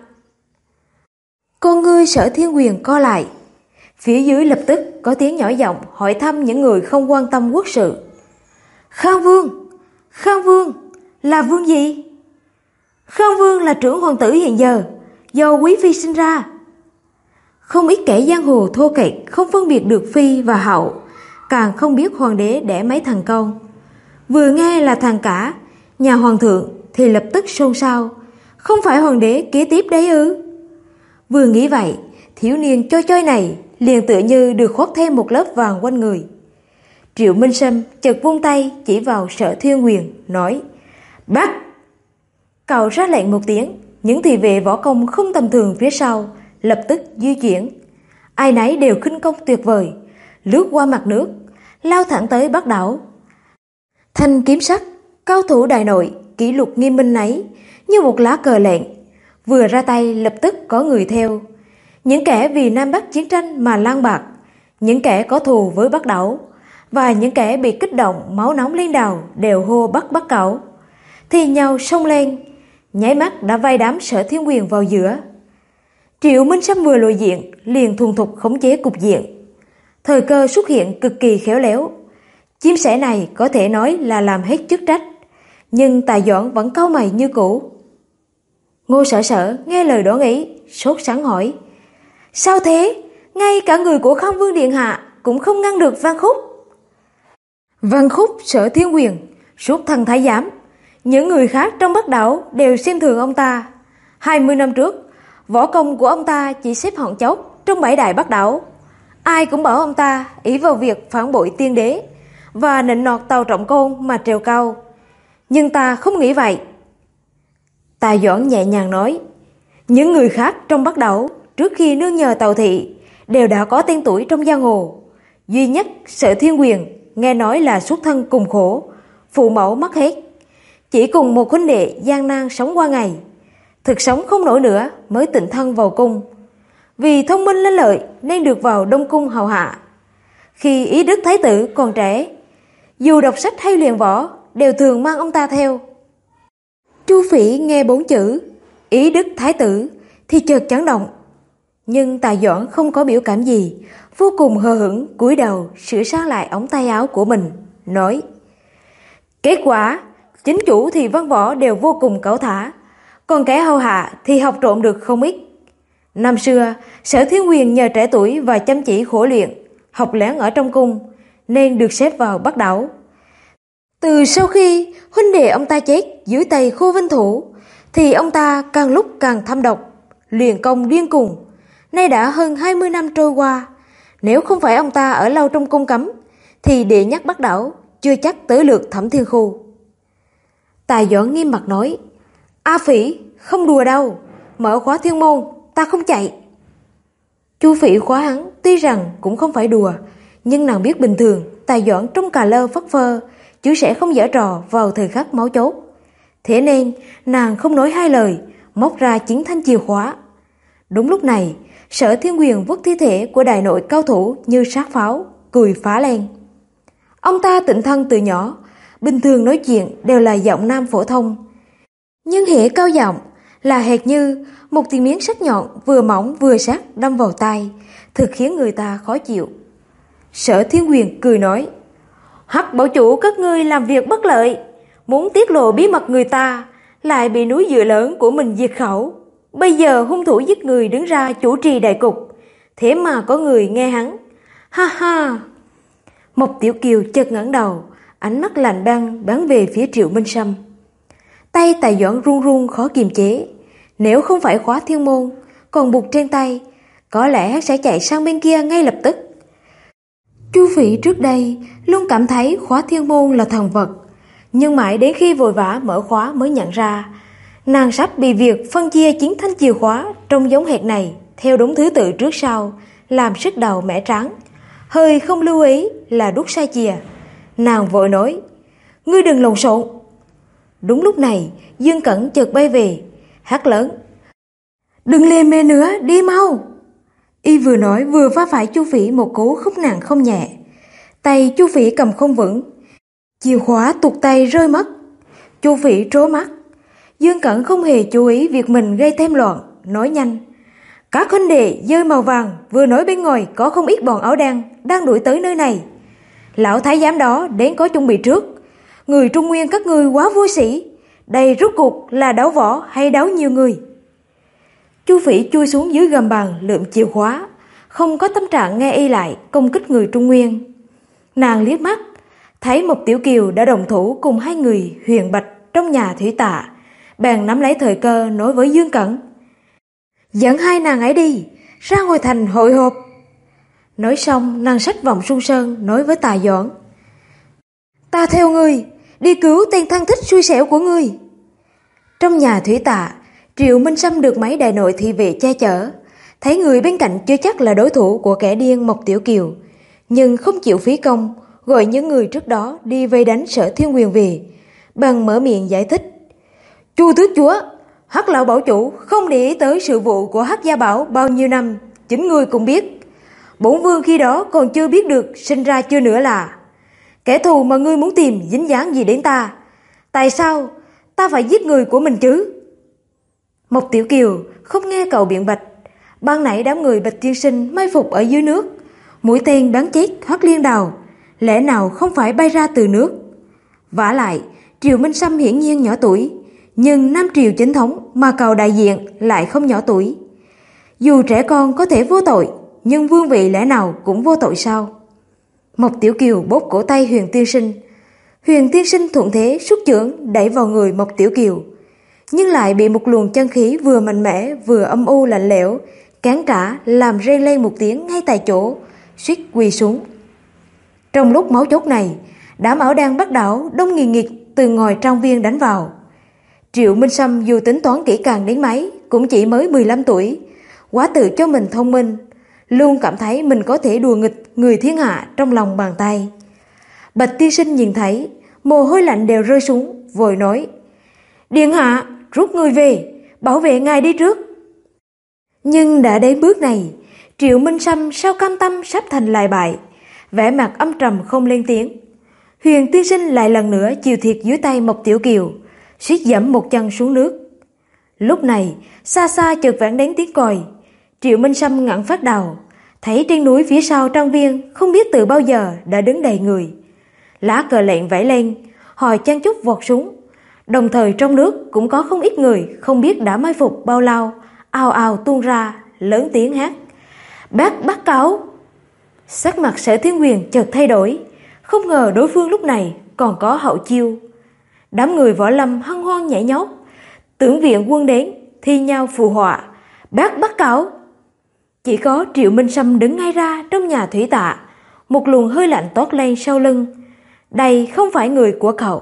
Speaker 1: Con ngươi Sở Thiên Quyền co lại. Phía dưới lập tức có tiếng nhỏ giọng hỏi thăm những người không quan tâm quốc sự. Khang Vương, là vương gì? Khang Vương là trưởng hoàng tử hiện giờ, do quý phi sinh ra. Không ít kẻ giang hồ thô kệch không phân biệt được phi và hậu, càng không biết hoàng đế đẻ mấy thằng con. Vừa nghe là thằng cả nhà hoàng thượng thì lập tức xôn xao. Không phải hoàng đế kế tiếp đấy ư? Vừa nghĩ vậy, thiếu niên choi choi này liền tựa như được khoác thêm một lớp vàng quanh người. Triệu Minh Sâm chợt vung tay chỉ vào Sở Thiên Quyền, nói: Bắt! Cậu ra lệnh một tiếng, những thị vệ võ công không tầm thường phía sau lập tức di chuyển. Ai nấy đều khinh công tuyệt vời, lướt qua mặt nước, lao thẳng tới Bắc đảo. Thanh kiếm sắc, cao thủ đại nội, kỷ luật nghiêm minh ấy, như một lá cờ lệnh, vừa ra tay lập tức có người theo. Những kẻ vì Nam Bắc chiến tranh mà lang bạc, những kẻ có thù với Bắc đảo, và những kẻ bị kích động máu nóng lên đầu đều hô bắt Bắc Cẩu, thì nhau xông lên, nháy mắt đã vây đám Sở Thiên Quyền vào giữa. Triệu Minh Sâm vừa lộ diện liền thuần thục khống chế cục diện.
Speaker 2: Thời cơ xuất hiện cực kỳ khéo léo. Chim sẻ này có thể nói là làm hết chức trách, nhưng Tài Doãn vẫn cau mày như cũ. Ngô Sở Sở nghe lời đoán ý, sốt sắng hỏi: sao thế? Ngay cả người của Khâm Vương điện hạ cũng không ngăn được Văn Khúc. Văn Khúc Sở Thiên Quyền, xuất thân thái giám, những người khác trong Bắc đảo đều xem thường ông ta. 20 năm trước, võ công của ông ta chỉ xếp hạng chót trong 7 đại Bắc đảo. Ai cũng bảo ông ta ỷ vào việc phản bội tiên đế và nịnh nọt Tàu Trọng Côn mà trèo cao. Nhưng ta không nghĩ vậy. Tài Doãn nhẹ nhàng nói: những người khác trong Bắc đảo trước khi nương nhờ Tàu thị đều đã có tên tuổi trong giang hồ. Duy nhất Sở Thiên Quyền nghe nói là xuất thân cùng khổ, phụ mẫu mất hết, chỉ cùng một huynh đệ gian nan sống qua ngày, thực sống không nổi nữa mới tịnh thân vào cung. Vì thông minh lanh lợi nên được vào Đông Cung hầu hạ. Khi Ý Đức Thái tử còn trẻ, dù đọc sách hay luyện võ đều thường mang ông ta theo. Chu Phỉ nghe 4 chữ Ý Đức Thái tử thì chợt chấn động, nhưng Tài Doãn không có biểu cảm gì, vô cùng hờ hững cúi đầu sửa sang lại ống tay áo của mình, nói: kết quả chính chủ thì văn võ đều vô cùng cẩu thả, còn kẻ hầu hạ thì học trộm được không ít. Năm xưa Sở Thiên Quyền nhờ trẻ tuổi và chăm chỉ khổ luyện, học lén ở trong cung nên được xếp vào Bắc đảo. Từ sau khi huynh đệ ông ta chết dưới tay Khô Vinh Thủ thì ông ta càng lúc càng thâm độc, luyện công điên cuồng. Nay đã hơn 20 năm trôi qua, nếu không phải ông ta ở lâu trong cung cấm thì đệ nhất Bắc đảo chưa chắc tới lượt Thẩm Thiên Khu. Tài Doãn nghiêm mặt nói: A Phỉ, không đùa đâu, mở khóa thiên môn, ta không chạy. Chu Phỉ khóa hắn tuy rằng cũng không phải đùa, nhưng nàng biết bình thường Tài Doãn trong cà lơ phất phơ chứ sẽ không giở trò vào thời khắc máu chốt. Thế nên nàng không nói hai lời, móc ra 9 thanh chìa khóa. Đúng lúc này, Sở Thiên Quyền vứt thi thể của đại nội cao thủ như sát pháo, cười phá lên. Ông ta tịnh thân từ nhỏ, bình thường nói chuyện đều là giọng nam phổ thông, nhưng hễ cao giọng là hệt như một tiếng miếng sắc nhọn vừa mỏng vừa sắc đâm vào tai, thực khiến người ta khó chịu. Sở Thiên Quyền cười nói: Hắc bảo chủ các ngươi làm việc bất lợi, muốn tiết lộ bí mật người ta, lại bị núi dựa lớn của mình diệt khẩu. Bây giờ hung thủ giết người đứng ra chủ trì đại cục, thế mà có người nghe hắn. Ha ha. Mộc Tiểu Kiều chợt ngẩng đầu, ánh mắt lạnh băng bắn về phía Triệu Minh Sâm. Tay Tài Doãn run run khó kiềm chế, nếu không phải khóa thiên môn còn buộc trên tay, có lẽ hắn sẽ chạy sang bên kia ngay lập tức. Chu Phỉ trước đây luôn cảm thấy khóa thiên môn là thần vật, nhưng mãi đến khi vội vã mở khóa mới nhận ra nàng sắp bị việc phân chia 9 thanh chìa khóa trong giống hệt này theo đúng thứ tự trước sau làm sức đầu mẻ trắng. Hơi không lưu ý là đút sai chìa. Nàng vội nói: Ngươi đừng lộn xộn. Đúng lúc này Dương Cẩn chợt bay về, hét lớn: Đừng lề mề nữa, đi mau. Y vừa nói vừa va phải Chu Phỉ một cú không nặng không nhẹ. Tay Chu Phỉ cầm không vững, chìa khóa tuột tay rơi mất. Chu Phỉ trố mắt. Dương Cẩn không hề chú ý việc mình gây thêm loạn, nói nhanh: Các huynh đệ dơi màu vàng vừa nói bên ngoài có không ít bọn áo đen đang đuổi tới nơi này. Lão thái giám đó đến có chuẩn bị trước. Người Trung Nguyên các ngươi quá vô sĩ, đây rốt cuộc là đấu võ hay đấu nhiều người? Chu Phỉ chui xuống dưới gầm bàn lượm chìa khóa, không có tâm trạng nghe y lại công kích người Trung Nguyên. Nàng liếc mắt thấy Mộc Tiểu Kiều đã đồng thủ cùng 2 người Huyền Bạch trong nhà thủy tạ, bèn nắm lấy thời cơ nói với Dương Cẩn: Dẫn 2 nàng ấy đi, ra ngoài thành hội họp. Nói xong nàng xách vòng Xuân Sơn nói với Tài Doãn: Ta theo ngươi, đi cứu tên thân thích xui xẻo của ngươi. Trong nhà thủy tạ, Triệu Minh Sâm được mấy đại nội thị vệ che chở, thấy người bên cạnh chưa chắc là đối thủ của kẻ điên Mộc Tiểu Kiều, nhưng không chịu phí công gọi những người trước đó đi vây đánh Sở Thiên Quyền về, bằng mở miệng giải thích: Chu tước chúa, Hắc lão bảo chủ không để ý tới sự vụ của Hắc gia bảo bao nhiêu năm, chính ngươi cũng biết. Bổn vương khi đó còn chưa biết được sinh ra chưa nữa là kẻ thù mà ngươi muốn tìm dính dáng gì đến ta. Tại sao ta phải giết người của mình chứ? Mộc Tiểu Kiều không nghe cậu biện bạch. Ban nãy đám người Bạch tiên sinh mai phục ở dưới nước, Mũi tên bắn chết Hoắc Liên Đào, lẽ nào không phải bay ra từ nước? Vả lại, Triệu Minh Sâm hiển nhiên nhỏ tuổi, nhưng Nam Triều chính thống mà cậu đại diện lại không nhỏ tuổi. Dù trẻ con có thể vô tội, nhưng vương vị lẽ nào cũng vô tội sao? Mộc Tiểu Kiều bóp cổ tay Huyền Tiên Sinh. Huyền Tiên Sinh thuận thế xuất chưởng đẩy vào người Mộc Tiểu Kiều, nhưng lại bị một luồng chân khí vừa mạnh mẽ vừa âm u lạnh lẽo cán trả làm rên lên một tiếng ngay tại chỗ, suýt quỳ xuống. Trong lúc máu chốt này, đám áo đen Bắc đảo đông nghìn nghịt từ ngoài trang viên đánh vào. Triệu Minh Sâm dù tính toán kỹ càng đến mấy cũng chỉ mới 15 tuổi, quá tự cho mình thông minh, luôn cảm thấy mình có thể đùa nghịch người thiên hạ trong lòng bàn tay. Bạch Tiên Sinh nhìn thấy, mồ hôi lạnh đều rơi xuống, vội nói: Điện hạ, rút người về, bảo vệ ngài đi trước. Nhưng đã đến bước này, Triệu Minh Sâm sao cam tâm sắp thành lại bại, vẻ mặt âm trầm không lên tiếng. Huyền Tiên Sinh lại lần nữa chịu thiệt dưới tay Mộc Tiểu Kiều, suýt dẫm một chân xuống nước. Lúc này, xa xa chợt vang đến tiếng còi. Triệu Minh Sâm ngẩng phát đầu, thấy trên núi phía sau trang viên không biết từ bao giờ đã đứng đầy người. Lá cờ lệnh vẫy lên, họ chen chúc vọt xuống. Đồng thời trong nước cũng có không ít người không biết đã mai phục bao lâu, ào ào tuôn ra, lớn tiếng hát: Bác cáo! Sắc mặt Sở Thiên Huyền chợt thay đổi, không ngờ đối phương lúc này còn có hậu chiêu. Đám người võ lâm hân hoan nhảy nhót, tưởng viện quân đến thi nhau phù họa: Bác cáo! Chỉ có Triệu Minh Sâm đứng ngay ra trong nhà thủy tạ, một luồng hơi lạnh toát lên sau lưng. Đây không phải người của cậu.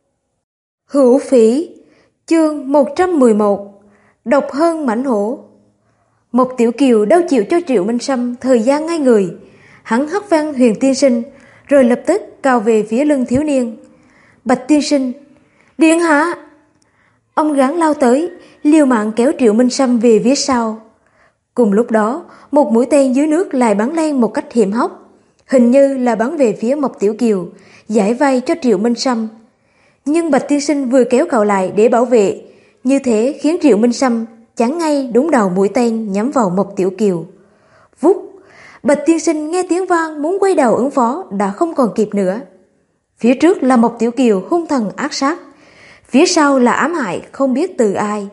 Speaker 2: Hữu Phỉ, chương 111, độc hơn mãnh hổ. Mộc Tiểu Kiều đâu chịu cho Triệu Minh Sâm thời gian ngay người, hắn hất văng Huyền Tiên Sinh, rồi lập tức cào về phía lưng thiếu niên. Bạch Tiên Sinh, điện hạ! Ông gắng lao tới, liều mạng kéo Triệu Minh Sâm về phía sau. Cùng lúc đó, một mũi tên dưới nước lại bắn lên một cách hiểm hóc, hình như là bắn về phía Mộc Tiểu Kiều, giải vây cho Triệu Minh Sâm. Nhưng Bạch Tiên Sinh vừa kéo cậu lại để bảo vệ, như thế khiến Triệu Minh Sâm chắn ngay đúng đầu mũi tên nhắm vào Mộc Tiểu Kiều. Vút! Bạch Tiên Sinh nghe tiếng vang muốn quay đầu ứng phó đã không còn kịp nữa. Phía trước là Mộc Tiểu Kiều hung thần ác sát, phía sau là ám hại không biết từ ai.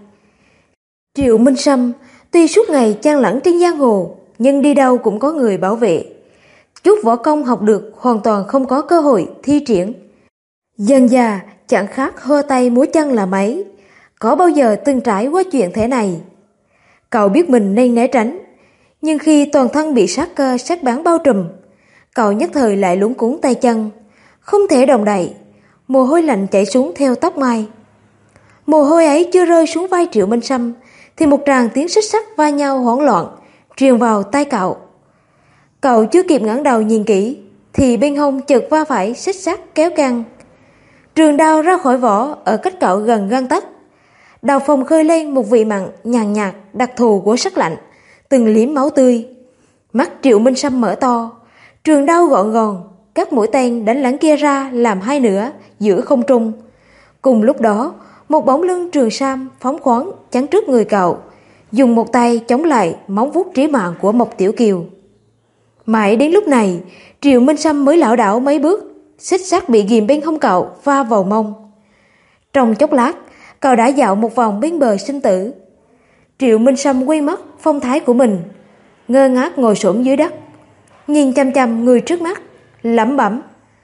Speaker 2: Triệu Minh Sâm tuy suốt ngày chan lẫn trên giang hồ, nhưng đi đâu cũng có người bảo vệ. Chút võ công học được hoàn toàn không có cơ hội thi triển. Dần già chẳng khác hơ tay múa chân là mấy, có bao giờ từng trải qua chuyện thế này. Cậu biết mình nên né tránh, nhưng khi toàn thân bị sát cơ sát bắn bao trùm, cậu nhất thời lại luống cuống tay chân, không thể động đậy, mồ hôi lạnh chảy xuống theo tóc mai. Mồ hôi ấy chưa rơi xuống vai Triệu Minh Sâm thì một tràng tiếng xích sắt va nhau hỗn loạn truyền vào tai cậu. Cậu chưa kịp ngẩng đầu nhìn kỹ thì bên hông chợt va phải xích sắt kéo căng. Trường đao ra khỏi vỏ ở cách cậu gần gang tấc. Đầu phòng khơi lên một vị mặn nhàn nhạt đặc thù của sắc lạnh, từng liếm máu tươi. Mắt Triệu Minh Sâm mở to, trường đao gọn gòn, các mũi tên đánh lẫn kia ra làm hai nửa giữa không trung. Cùng lúc đó, một bóng lưng trường sam phóng khoáng chắn trước người cậu, dùng một tay chống lại móng vuốt trí mạng của Mộc Tiểu Kiều. Mãi đến lúc này, Triệu Minh Sâm mới lảo đảo mấy bước, xích sắt bị ghìm bên hông cậu va vào mông. Trong chốc lát, cậu đã dạo một vòng bên bờ sinh tử. Triệu Minh Sâm quên mất phong thái của mình, ngơ ngác ngồi xổm dưới đất, nhìn chăm chăm người trước mắt, lẩm bẩm: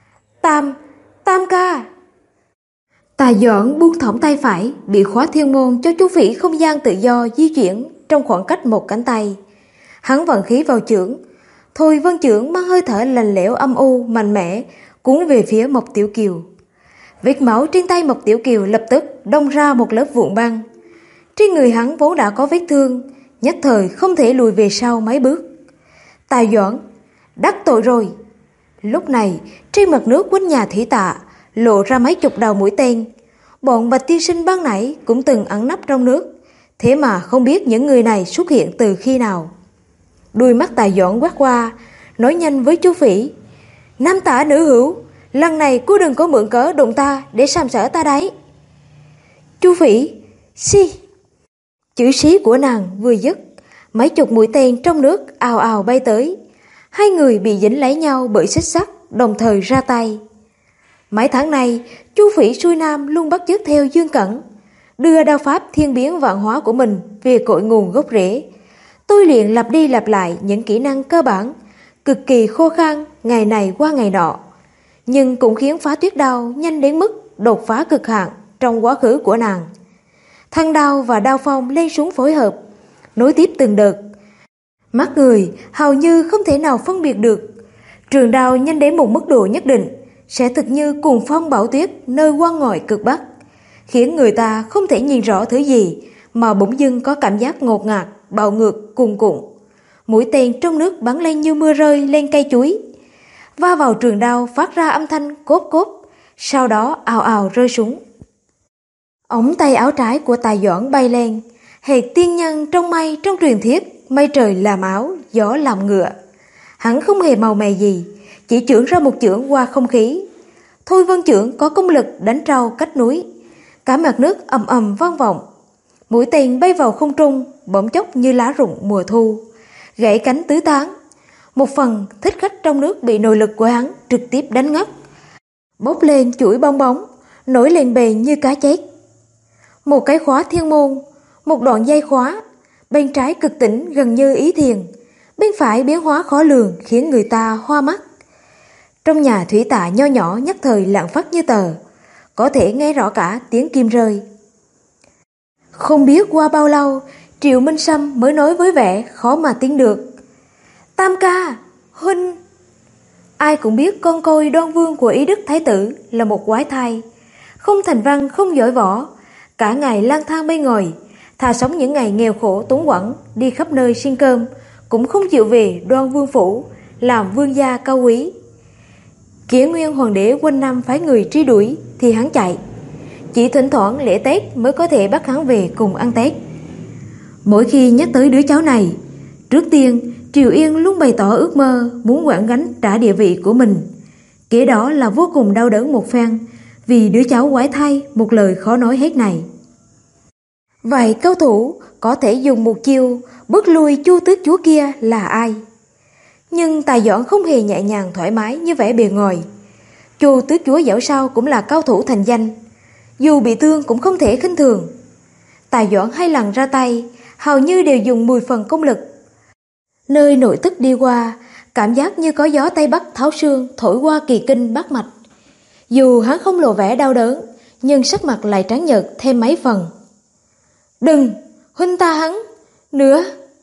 Speaker 2: Tam ca. Tà Doãn buông thõng tay phải, bị khóa thiên môn cho chú Phỉ không gian tự do di chuyển trong khoảng cách một cánh tay. Hắn vận khí vào chưởng, Thôi Vân chưởng mang hơi thở lạnh lẽo âm u mạnh mẽ cuốn về phía Mộc Tiểu Kiều. Vết máu trên tay Mộc Tiểu Kiều lập tức đông ra một lớp vụn băng. Trên người hắn vốn đã có vết thương, nhất thời không thể lùi về sau mấy bước. Tà Doãn, đắc tội rồi. Lúc này, trên mặt nước quanh nhà thủy tạ lộ ra mấy chục đầu mũi tên. Bọn Bạch Tiên Sinh ban nãy cũng từng ẩn nấp trong nước, thế mà không biết những người này xuất hiện từ khi nào. Đuôi mắt Tà Doãn quát qua, nói nhanh với chú Phỉ: Nam tả nữ hữu, lần này cô đừng có mượn cớ đụng ta để sàm sỡ ta đấy. Chú Phỉ, xi. Chữ xí của nàng vừa dứt, mấy chục mũi tên trong nước ào ào bay tới. Hai người bị dính lấy nhau bởi xích sắt, đồng thời ra tay. Mấy tháng nay, Chu Phỉ xuôi nam luôn bắt chước theo Dương Cẩn, đưa đao pháp thiên biến vạn hóa của mình về cội nguồn gốc rễ. Tôi luyện lặp đi lặp lại những kỹ năng cơ bản, cực kỳ khô khan ngày này qua ngày nọ, nhưng cũng khiến Phá Tuyết Đao nhanh đến mức đột phá cực hạn trong quá khứ của nàng. Thân đao và đao phong lên xuống phối hợp, nối tiếp từng đợt. Mắt người hầu như không thể nào phân biệt được. Trường đao nhanh đến một mức độ nhất định sẽ thực như cuồng phong bão tuyết nơi quan ngoại cực bắc, khiến người ta không thể nhìn rõ thứ gì mà bỗng dưng có cảm giác ngột ngạt, bạo ngược, cuồn cuộn. Mũi tên trong nước bắn lên như mưa rơi lên cây chuối, va vào trường đao phát ra âm thanh cốp cốp, sau đó ào ào rơi xuống. Ống tay áo trái của Tài Doãn bay lên, hệt tiên nhân trong mây trong truyền thuyết, mây trời làm áo, gió làm ngựa. Hắn không hề màu mè gì, chỉ chưởng ra một chưởng qua không khí. Thôi Vân chưởng có công lực đánh trâu cách núi, cả mặt nước ầm ầm vang vọng. Mũi tên bay vào không trung, bỗng chốc như lá rụng mùa thu, gãy cánh tứ tán. Một phần thích khách trong nước bị nội lực của hắn trực tiếp đánh ngất, bốc lên chuỗi bong bóng, nổi lên bềnh như cá chết. Một cái khóa thiên môn, một đoạn dây khóa, bên trái cực tĩnh gần như ý thiền, bên phải biến hóa khó lường khiến người ta hoa mắt. Trong nhà thủy tạ nho nhỏ nhất thời lặng phát như tờ, có thể nghe rõ cả tiếng kim rơi. Không biết qua bao lâu, Triệu Minh Sâm mới nói với vẻ khó mà tin được: Tam ca, huynh. Ai cũng biết con côi Đoan Vương của Ý Đức Thái Tử là một quái thai, không thành văn không giỏi võ, cả ngày lang thang bên ngoài, thà sống những ngày nghèo khổ túng quẫn đi khắp nơi xin cơm, cũng không chịu về Đoan Vương phủ làm vương gia cao quý. Kiến Nguyên Hoàng đế quanh năm phái người truy đuổi thì hắn chạy, chỉ thỉnh thoảng lễ Tết mới có thể bắt hắn về cùng ăn Tết. Mỗi khi nhắc tới đứa cháu này, trước tiên Triều Yên luôn bày tỏ ước mơ muốn quản gánh trả địa vị của mình, kế đó là vô cùng đau đớn một phen vì đứa cháu quái thai một lời khó nói hết này. Vậy cao thủ có thể dùng một chiêu bước lui Chu tước chúa kia là ai? Nhưng Tài Doãn không hề nhẹ nhàng thoải mái như vẻ bề ngoài. Chu tước chúa dẫu sao cũng là cao thủ thành danh, dù bị thương cũng không thể khinh thường. Tài Doãn hai lần ra tay hầu như đều dùng 10 phần công lực. Nơi nội tức đi qua, cảm giác như có gió Tây Bắc tháo xương thổi qua kỳ kinh bát mạch. Dù hắn không lộ vẻ đau đớn, nhưng sắc mặt lại trắng nhợt thêm mấy phần. Đừng, huynh ta hắn, nữa.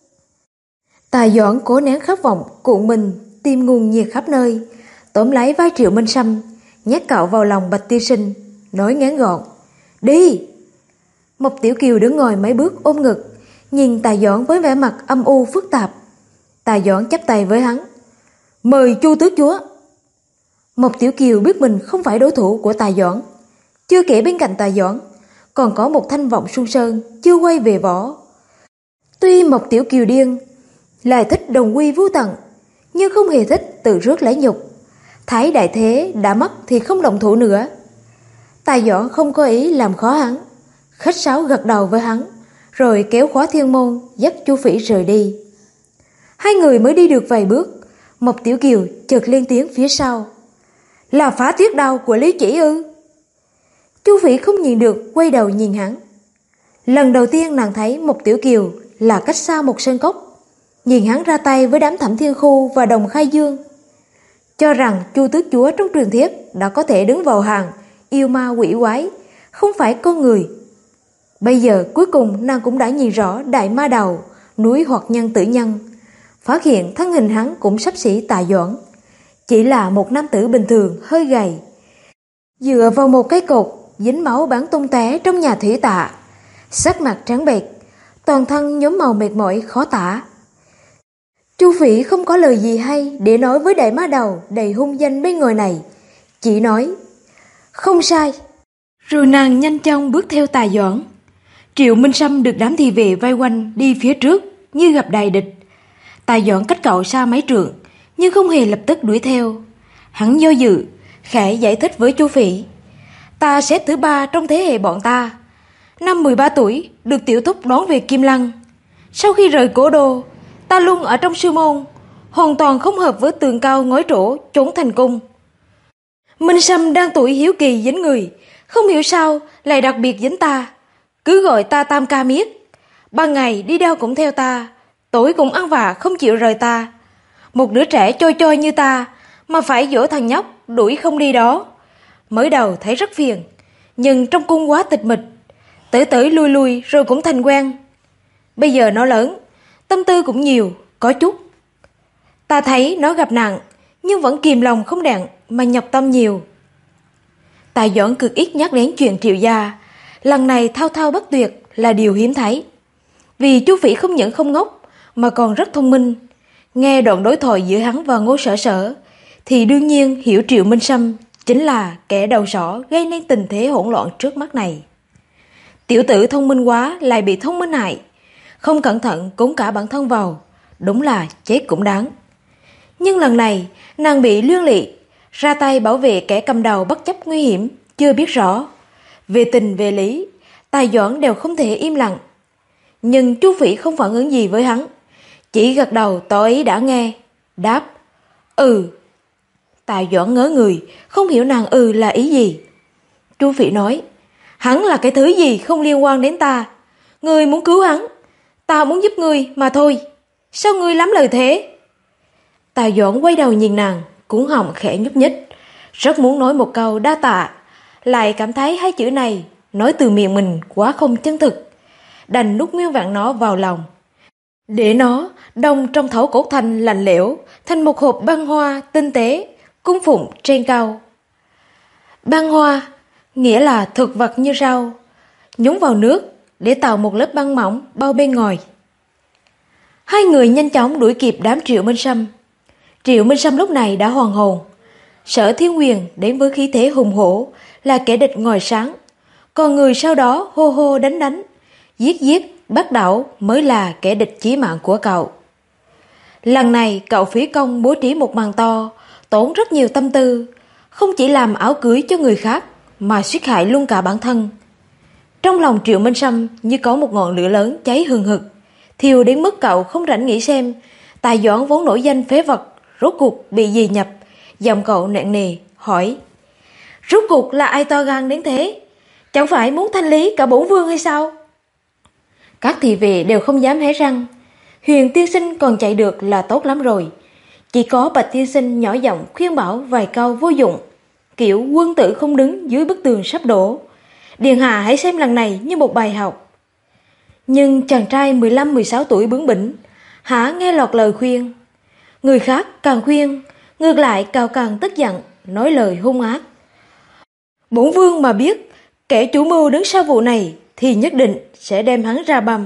Speaker 2: Tài Doãn cố nén khát vọng cuộn mình, tim nguồn nhiệt khắp nơi, tóm lấy vai Triệu Minh Sâm, nhét cạo vào lòng Bạch Tiên Sinh, nói ngắn gọn: Đi. Mộc Tiểu Kiều đứng ngồi mấy bước ôm ngực, nhìn Tài Doãn với vẻ mặt âm u phức tạp. Tài Doãn chắp tay với hắn: Mời Chu tước chúa. Mộc Tiểu Kiều biết mình không phải đối thủ của Tài Doãn, chưa kể bên cạnh Tài Doãn còn có một Thanh Vọng Xuân Sơn chưa quay về võ. Tuy Mộc Tiểu Kiều điên, lại thích đồng quy vu tận, nhưng không hề thích tự rước lấy nhục. Thái đại thế đã mất thì không động thủ nữa. Tài Doãn không có ý làm khó hắn, khách sáo gật đầu với hắn, rồi kéo khóa thiên môn dắt Chu Phỉ rời đi. Hai người mới đi được vài bước, Mộc Tiểu Kiều chợt lên tiếng phía sau: Là Phá Tuyết Đao của Lý Chỉ ư? Chu Phỉ không nhìn được, quay đầu nhìn hắn. Lần đầu tiên nàng thấy Mộc Tiểu Kiều là cách xa một sân cốc, nhìn hắn ra tay với đám Thẩm Thiên Khu và Đồng Khai Dương, cho rằng Chu tước chúa trong truyền thuyết đã có thể đứng vào hàng yêu ma quỷ quái, không phải con người. Bây giờ cuối cùng nàng cũng đã nhìn rõ đại ma đầu, núi Hoạt Nhân Tử Nhân, phát hiện thân hình hắn cũng xấp xỉ Tài Doãn, chỉ là một nam tử bình thường hơi gầy, dựa vào một cái cột dính máu bắn tung tóe trong nhà thủy tạ, sắc mặt trắng bệch, toàn thân nhuốm màu mệt mỏi khó tả. Chu Phỉ không có lời gì hay để nói với đại ma đầu đầy hung danh bên ngoài này, chỉ nói: Không sai. Rồi nàng nhanh chóng bước theo Tài Doãn. Triệu Minh Sâm được đám thị vệ vây quanh đi phía trước như gặp đại địch. Tài Doãn cách cậu xa mấy trượng, nhưng không hề lập tức đuổi theo. Hắn do dự, khẽ giải thích với Chu Phỉ: Ta xếp thứ 3 trong thế hệ bọn ta. Năm 13 tuổi được tiểu thúc đón về Kim Lăng. Sau khi rời cố đô, ta luôn ở trong sư môn, hoàn toàn không hợp với tường cao ngói trổ chốn thành cung. Minh Sâm đang tuổi hiếu kỳ dính người, không hiểu sao lại đặc biệt dính ta, cứ gọi ta Tam ca miết. Ban ngày đi đâu cũng theo ta, tối cũng ăn vạ không chịu rời ta. Một đứa trẻ trôi trôi như ta mà phải dỗ thằng nhóc đuổi không đi đó. Mới đầu thấy rất phiền, nhưng trong cung quá tịch mịch, tới tới lui lui rồi cũng thành quen. Bây giờ nó lớn, tâm tư cũng nhiều, có chút. Ta thấy nó gặp nạn, nhưng vẫn kìm lòng không đặng mà nhọc tâm nhiều. Tài Doãn cực ít nhắc đến chuyện Triệu gia, lần này thao thao bất tuyệt là điều hiếm thấy. Vì Chu Phỉ không những không ngốc mà còn rất thông minh. Nghe đoạn đối thoại giữa hắn và Ngô Sở Sở thì đương nhiên hiểu Triệu Minh Sâm chính là kẻ đầu sỏ gây nên tình thế hỗn loạn trước mắt này. Tiểu tử thông minh quá lại bị thông minh hại, không cẩn thận cuốn cả bản thân vào, đúng là chết cũng đáng. Nhưng lần này nàng bị liên lụy, ra tay bảo vệ kẻ cầm đầu bất chấp nguy hiểm chưa biết rõ. Về tình về lý, Tài Doãn đều không thể im lặng. Nhưng Chu Phỉ không phản ứng gì với hắn, chỉ gật đầu tỏ ý đã nghe, đáp ừ. Tài Doãn ngớ người, không hiểu nàng ừ là ý gì. Chu Phỉ nói, hắn là cái thứ gì không liên quan đến ta. Ngươi muốn cứu hắn, ta muốn giúp ngươi mà thôi. Sao ngươi lắm lời thế? Tài Doãn quay đầu nhìn nàng, cuống họng khẽ nhúc nhích, rất muốn nói một câu đa tạ, lại cảm thấy hai chữ này nói từ miệng mình quá không chân thực, đành nuốt nguyên vẹn nó vào lòng, để nó đông trong thấu cổ thành lạnh lẽo thành một hộp băng hoa tinh tế cung phụng trên cao. Băng hoa nghĩa là thực vật như rau, nhúng vào nước để tạo một lớp băng mỏng bao bên ngoài. Hai người nhanh chóng đuổi kịp đám Triệu Minh Sâm. Triệu Minh Sâm lúc này đã hoàn hồn. Sở Thiên Huyền đến với khí thế hùng hổ là kẻ địch ngòi sáng, còn người sau đó hô hô đánh đánh, giết giết bắt đảo mới là kẻ địch chí mạng của cậu. Lần này cậu phí công bố trí một màn to, tốn rất nhiều tâm tư, không chỉ làm áo cưới cho người khác mà suýt hại luôn cả bản thân. Trong lòng Triệu Minh Sâm như có một ngọn lửa lớn cháy hừng hực, thiêu đến mức cậu không rảnh nghĩ xem Tài Doãn vốn nổi danh phế vật rốt cuộc bị gì nhập. Giọng cậu nặng nề hỏi, rốt cuộc là ai to gan đến thế? Chẳng phải muốn thanh lý cả bổn vương hay sao? Các thị vệ đều không dám hé răng. Huyền tiên sinh còn chạy được là tốt lắm rồi. Chỉ có Bạch tiên sinh nhỏ giọng khuyên bảo vài câu vô dụng, kiểu quân tử không đứng dưới bức tường sắp đổ. Điện hạ hãy xem lần này như một bài học. Nhưng chàng trai 15-16 tuổi bướng bỉnh hả nghe lọt lời khuyên. Người khác càng khuyên, ngược lại cậu càng tức giận, nói lời hung ác. Bổn vương mà biết kẻ chủ mưu đứng sau vụ này thì nhất định sẽ đem hắn ra băm.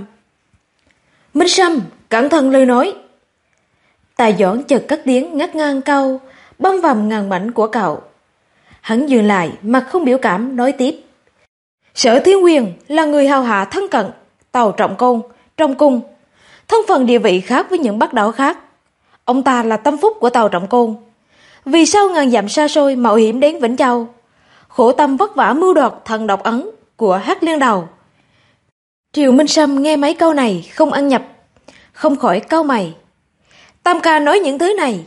Speaker 2: Minh Sâm, cẩn thận lời nói. Tài Doãn chợt cất tiếng ngắt ngang câu băm vằm ngàn mảnh của cậu. Hắn dừng lại, mặt không biểu cảm nói tiếp. Sở Thiên Huyền là người hào hạ thân cận Tào Trọng Côn trong cung, thân phận địa vị khác với những bắc đảo khác. Ông ta là tâm phúc của Tào Trọng Côn. Vì sao ngàn dặm xa xôi mạo hiểm đến Vĩnh Châu, khổ tâm vất vả mưu đoạt thần độc ấn của Hắc Liên Đầu? Triệu Minh Sâm nghe mấy câu này không ăn nhập, không khỏi cau mày. Tam ca nói những thứ này.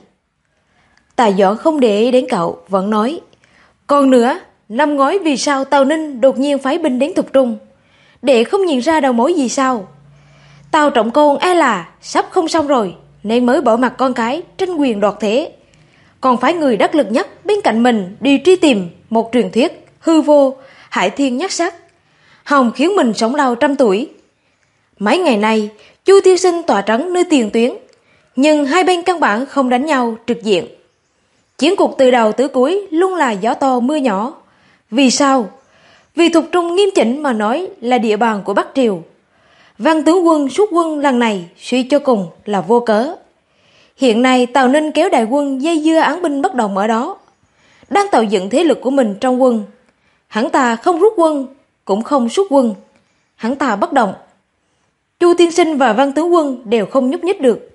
Speaker 2: Tài Doãn không để ý đến cậu, vẫn nói. Còn nữa, năm ngoái vì sao Tào Ninh đột nhiên phái binh đến Thục Trung? Để không nhìn ra đầu mối gì sao? Tào Trọng Côn e là sắp không xong rồi, nên mới bỏ mặt con cái tranh quyền đoạt thế. Còn phái người đắc lực nhất bên cạnh mình đi truy tìm một truyền thuyết hư vô, hại thiên nhất sắc, hòng khiến mình sống lâu trăm tuổi. Mấy ngày nay, Chu Tiên Sinh tọa trấn nơi tiền tuyến, nhưng hai bên căn bản không đánh nhau trực diện. Chiến cuộc từ đầu tới cuối luôn là gió to mưa nhỏ. Vì sao? Vì Thục Trung nghiêm chỉnh mà nói là địa bàn của Bắc Triều. Văn tướng quân xuất quân lần này suy cho cùng là vô cớ. Hiện nay Tào Ninh kéo đại quân dây dưa án binh bất động ở đó, đang tạo dựng thế lực của mình trong quân. Hắn ta không rút quân, cũng không xuất quân. Hắn ta bất động. Chu Tiên Sinh và Văn tướng quân đều không nhúc nhích được.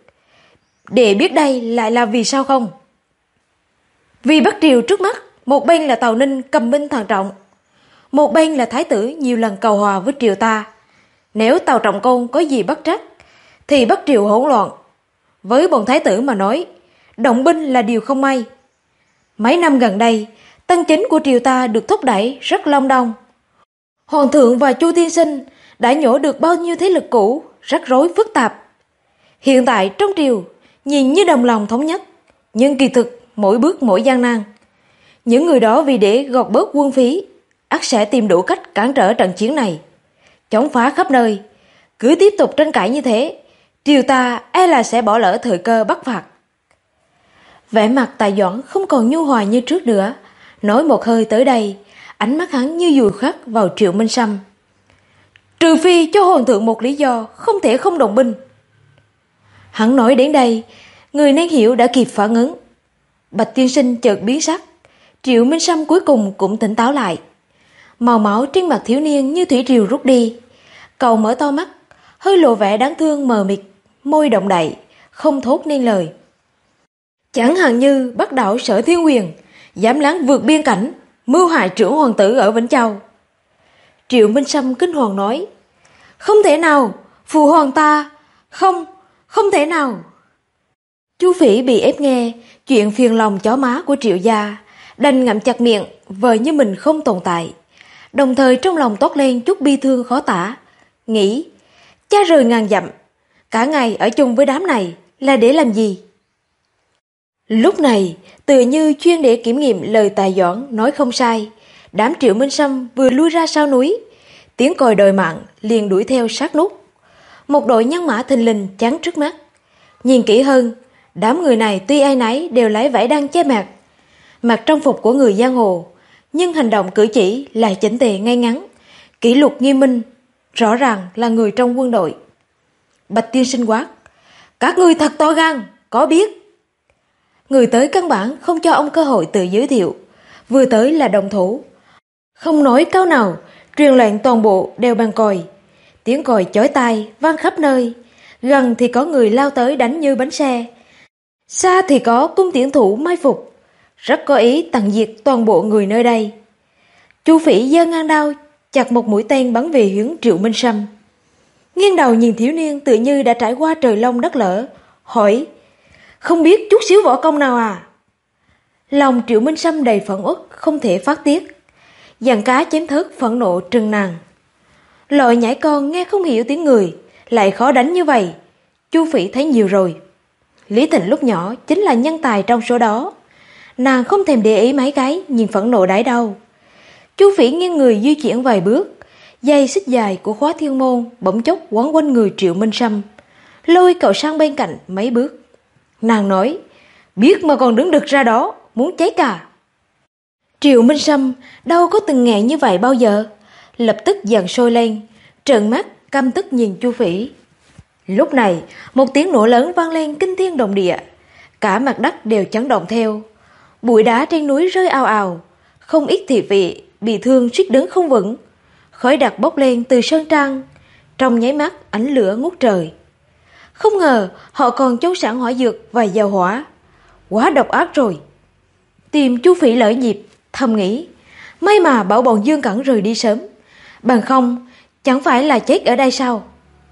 Speaker 2: Để biết đây lại là vì sao không? Vì Bắc Triều trước mắt, một bên là Tào Ninh cầm binh thận trọng, một bên là Thái tử nhiều lần cầu hòa với triều ta. Nếu Tào Trọng Côn có gì bất trắc thì Bắc Triều hỗn loạn. Với bọn thái tử mà nói, động binh là điều không may. Mấy năm gần đây, tân chính của triều ta được thúc đẩy rất long đong. Hoàng thượng và Chu tiên sinh đã nhổ được bao nhiêu thế lực cũ, rắc rối phức tạp. Hiện tại trong triều, nhìn như đồng lòng thống nhất, nhưng kỳ thực mỗi bước mỗi gian nan. Những người đó vì để gọt bớt quân phí, ắt sẽ tìm đủ cách cản trở trận chiến này, chống phá khắp nơi. Cứ tiếp tục tranh cãi như thế, triều ta e là sẽ bỏ lỡ thời cơ bắt phạt. Vẻ mặt Tài Doãn không còn nhu hòa như trước nữa, nói một hơi tới đây, ánh mắt hắn như dùi khắc vào Triệu Minh Sâm. Trừ phi cho hoàng thượng một lý do không thể không động binh. Hắn nói đến đây, người nên hiểu đã kịp phản ứng. Bạch tiên sinh chợt biến sắc, Triệu Minh Sâm cuối cùng cũng tỉnh táo lại. Màu máu trên mặt thiếu niên như thủy triều rút đi. Cậu mở to mắt, hơi lộ vẻ đáng thương mờ mịt, môi động đậy, không thốt nên lời. Chẳng hạn như Bắc đảo Sở Thiên Huyền dám láng vượt biên cảnh, mưu hại trưởng hoàng tử ở Vĩnh Châu. Triệu Minh Sâm kinh hoàng nói, không thể nào, phụ hoàng ta, không thể nào. Chu Phỉ bị ép nghe chuyện phiền lòng chó má của Triệu gia, đành ngậm chặt miệng, vờ như mình không tồn tại. Đồng thời trong lòng toát lên chút bi thương khó tả, nghĩ, cha rời ngàn dặm, cả ngày ở chung với đám này là để làm gì? Lúc này, tựa như chuyên để kiểm nghiệm lời Tài Doãn nói không sai, đám Triệu Minh Sâm vừa lui ra sau núi, tiếng còi đòi mạng liền đuổi theo sát nút. Một đội nhân mã thình lình chắn trước mắt. Nhìn kỹ hơn, đám người này tuy ai nấy đều lấy vải đăng che mặt, mặc trang phục của người giang hồ, nhưng hành động cử chỉ lại chỉnh tề ngay ngắn, kỷ luật nghiêm minh, rõ ràng là người trong quân đội. Bạch tiên sinh quát, các ngươi thật to gan, có biết? Người tới căn bản không cho ông cơ hội tự giới thiệu, vừa tới là đồng thủ. Không nói câu nào, truyền lệnh toàn bộ đều bằng còi. Tiếng còi chói tai vang khắp nơi, gần thì có người lao tới đánh như bánh xe, xa thì có cung tiễn thủ mai phục, rất có ý tận diệt toàn bộ người nơi đây. Chu Phỉ giơ ngang đao chặt một mũi tên bắn về hướng Triệu Minh Sâm. Nghiêng đầu nhìn thiếu niên tự như đã trải qua trời long đất lở, hỏi, không biết chút xíu võ công nào à? Lòng Triệu Minh Sâm đầy phẫn uất không thể phát tiết, giằng cá chém thớt phẫn nộ trừng nàng. Loại nhãi con nghe không hiểu tiếng người, lại khó đánh như vậy, Chu Phỉ thấy nhiều rồi. Lý Thịnh lúc nhỏ chính là nhân tài trong số đó, nàng không thèm để ý mấy cái, nhìn phẫn nộ đáy đâu. Chu Phỉ nghiêng người di chuyển vài bước, dây xích dài của khóa thiên môn bỗng chốc quấn quanh người Triệu Minh Sâm, lôi cậu sang bên cạnh mấy bước. Nàng nói, biết mà còn đứng đực ra đó, muốn cháy cả. Triệu Minh Sâm đâu có từng nghẹn như vậy bao giờ, lập tức giận sôi lên, trợn mắt căm tức nhìn Chu Phỉ. Lúc này, một tiếng nổ lớn vang lên kinh thiên động địa, cả mặt đất đều chấn động theo. Bụi đá trên núi rơi ào ào, không ít thị vệ bị thương suýt đứng không vững. Khói đặc bốc lên từ sơn trang, trong nháy mắt ánh lửa ngút trời. Không ngờ họ còn chấu sẵn hỏa dược và dầu hỏa, quá độc ác rồi. Tìm Chu Phỉ lỡ nhịp, thầm nghĩ, may mà bảo bọn Dương Cẩn rời đi sớm, bằng không chẳng phải là chết ở đây sao?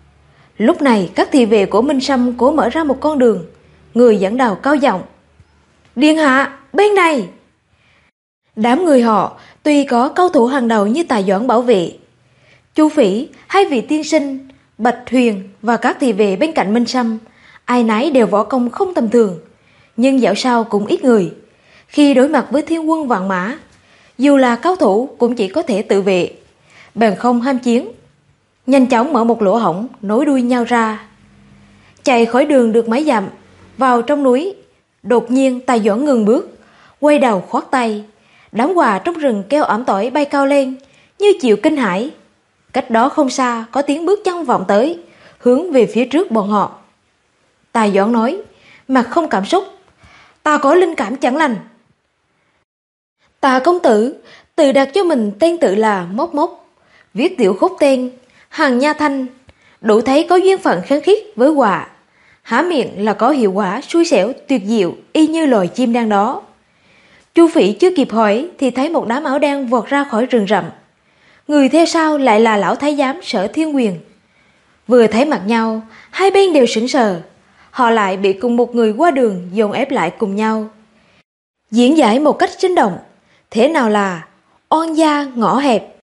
Speaker 2: Lúc này các thị vệ của Minh Sâm cố mở ra một con đường, người dẫn đầu cao giọng, điện hạ, bên này. Đám người họ tuy có cao thủ hàng đầu như Tài Doãn bảo vệ, Chu Phỉ, hai vị tiên sinh, Bạch Huyền và các thị vệ bên cạnh Minh Sâm, ai nấy đều võ công không tầm thường, nhưng dạo sau cũng ít người. Khi đối mặt với thiên quân vạn mã, dù là cao thủ cũng chỉ có thể tự vệ, bèn không ham chiến, nhanh chóng mở một lỗ hổng nối đuôi nhau ra. Chạy khỏi đường được mấy dặm, vào trong núi, đột nhiên Tài Doãn ngừng bước, quay đầu khoát tay, đám quà trong rừng kêu ỏm tỏi bay cao lên, như chịu kinh hãi. Cách đó không xa có tiếng bước chân vọng tới, hướng về phía trước bọn họ. Tài Doãn nói, mặt không cảm xúc, ta có linh cảm chẳng lành. Tạ công tử tự đặt cho mình tên tự là Mốc Mốc, viết tiểu khúc tên Hằng Nha Thanh, đủ thấy có duyên phận khăng khít với họa, há miệng là có hiệu quả xui xẻo tuyệt diệu, y như loài chim đang đó. Chu Phỉ chưa kịp hỏi thì thấy một đám áo đen vọt ra khỏi rừng rậm, người theo sau lại là lão thái giám Sở Thiên Huyền. Vừa thấy mặt nhau, hai bên đều sững sờ, họ lại bị cùng một người qua đường dồn ép lại cùng nhau. Diễn giải một cách sinh động, thế nào là oan gia ngõ hẹp,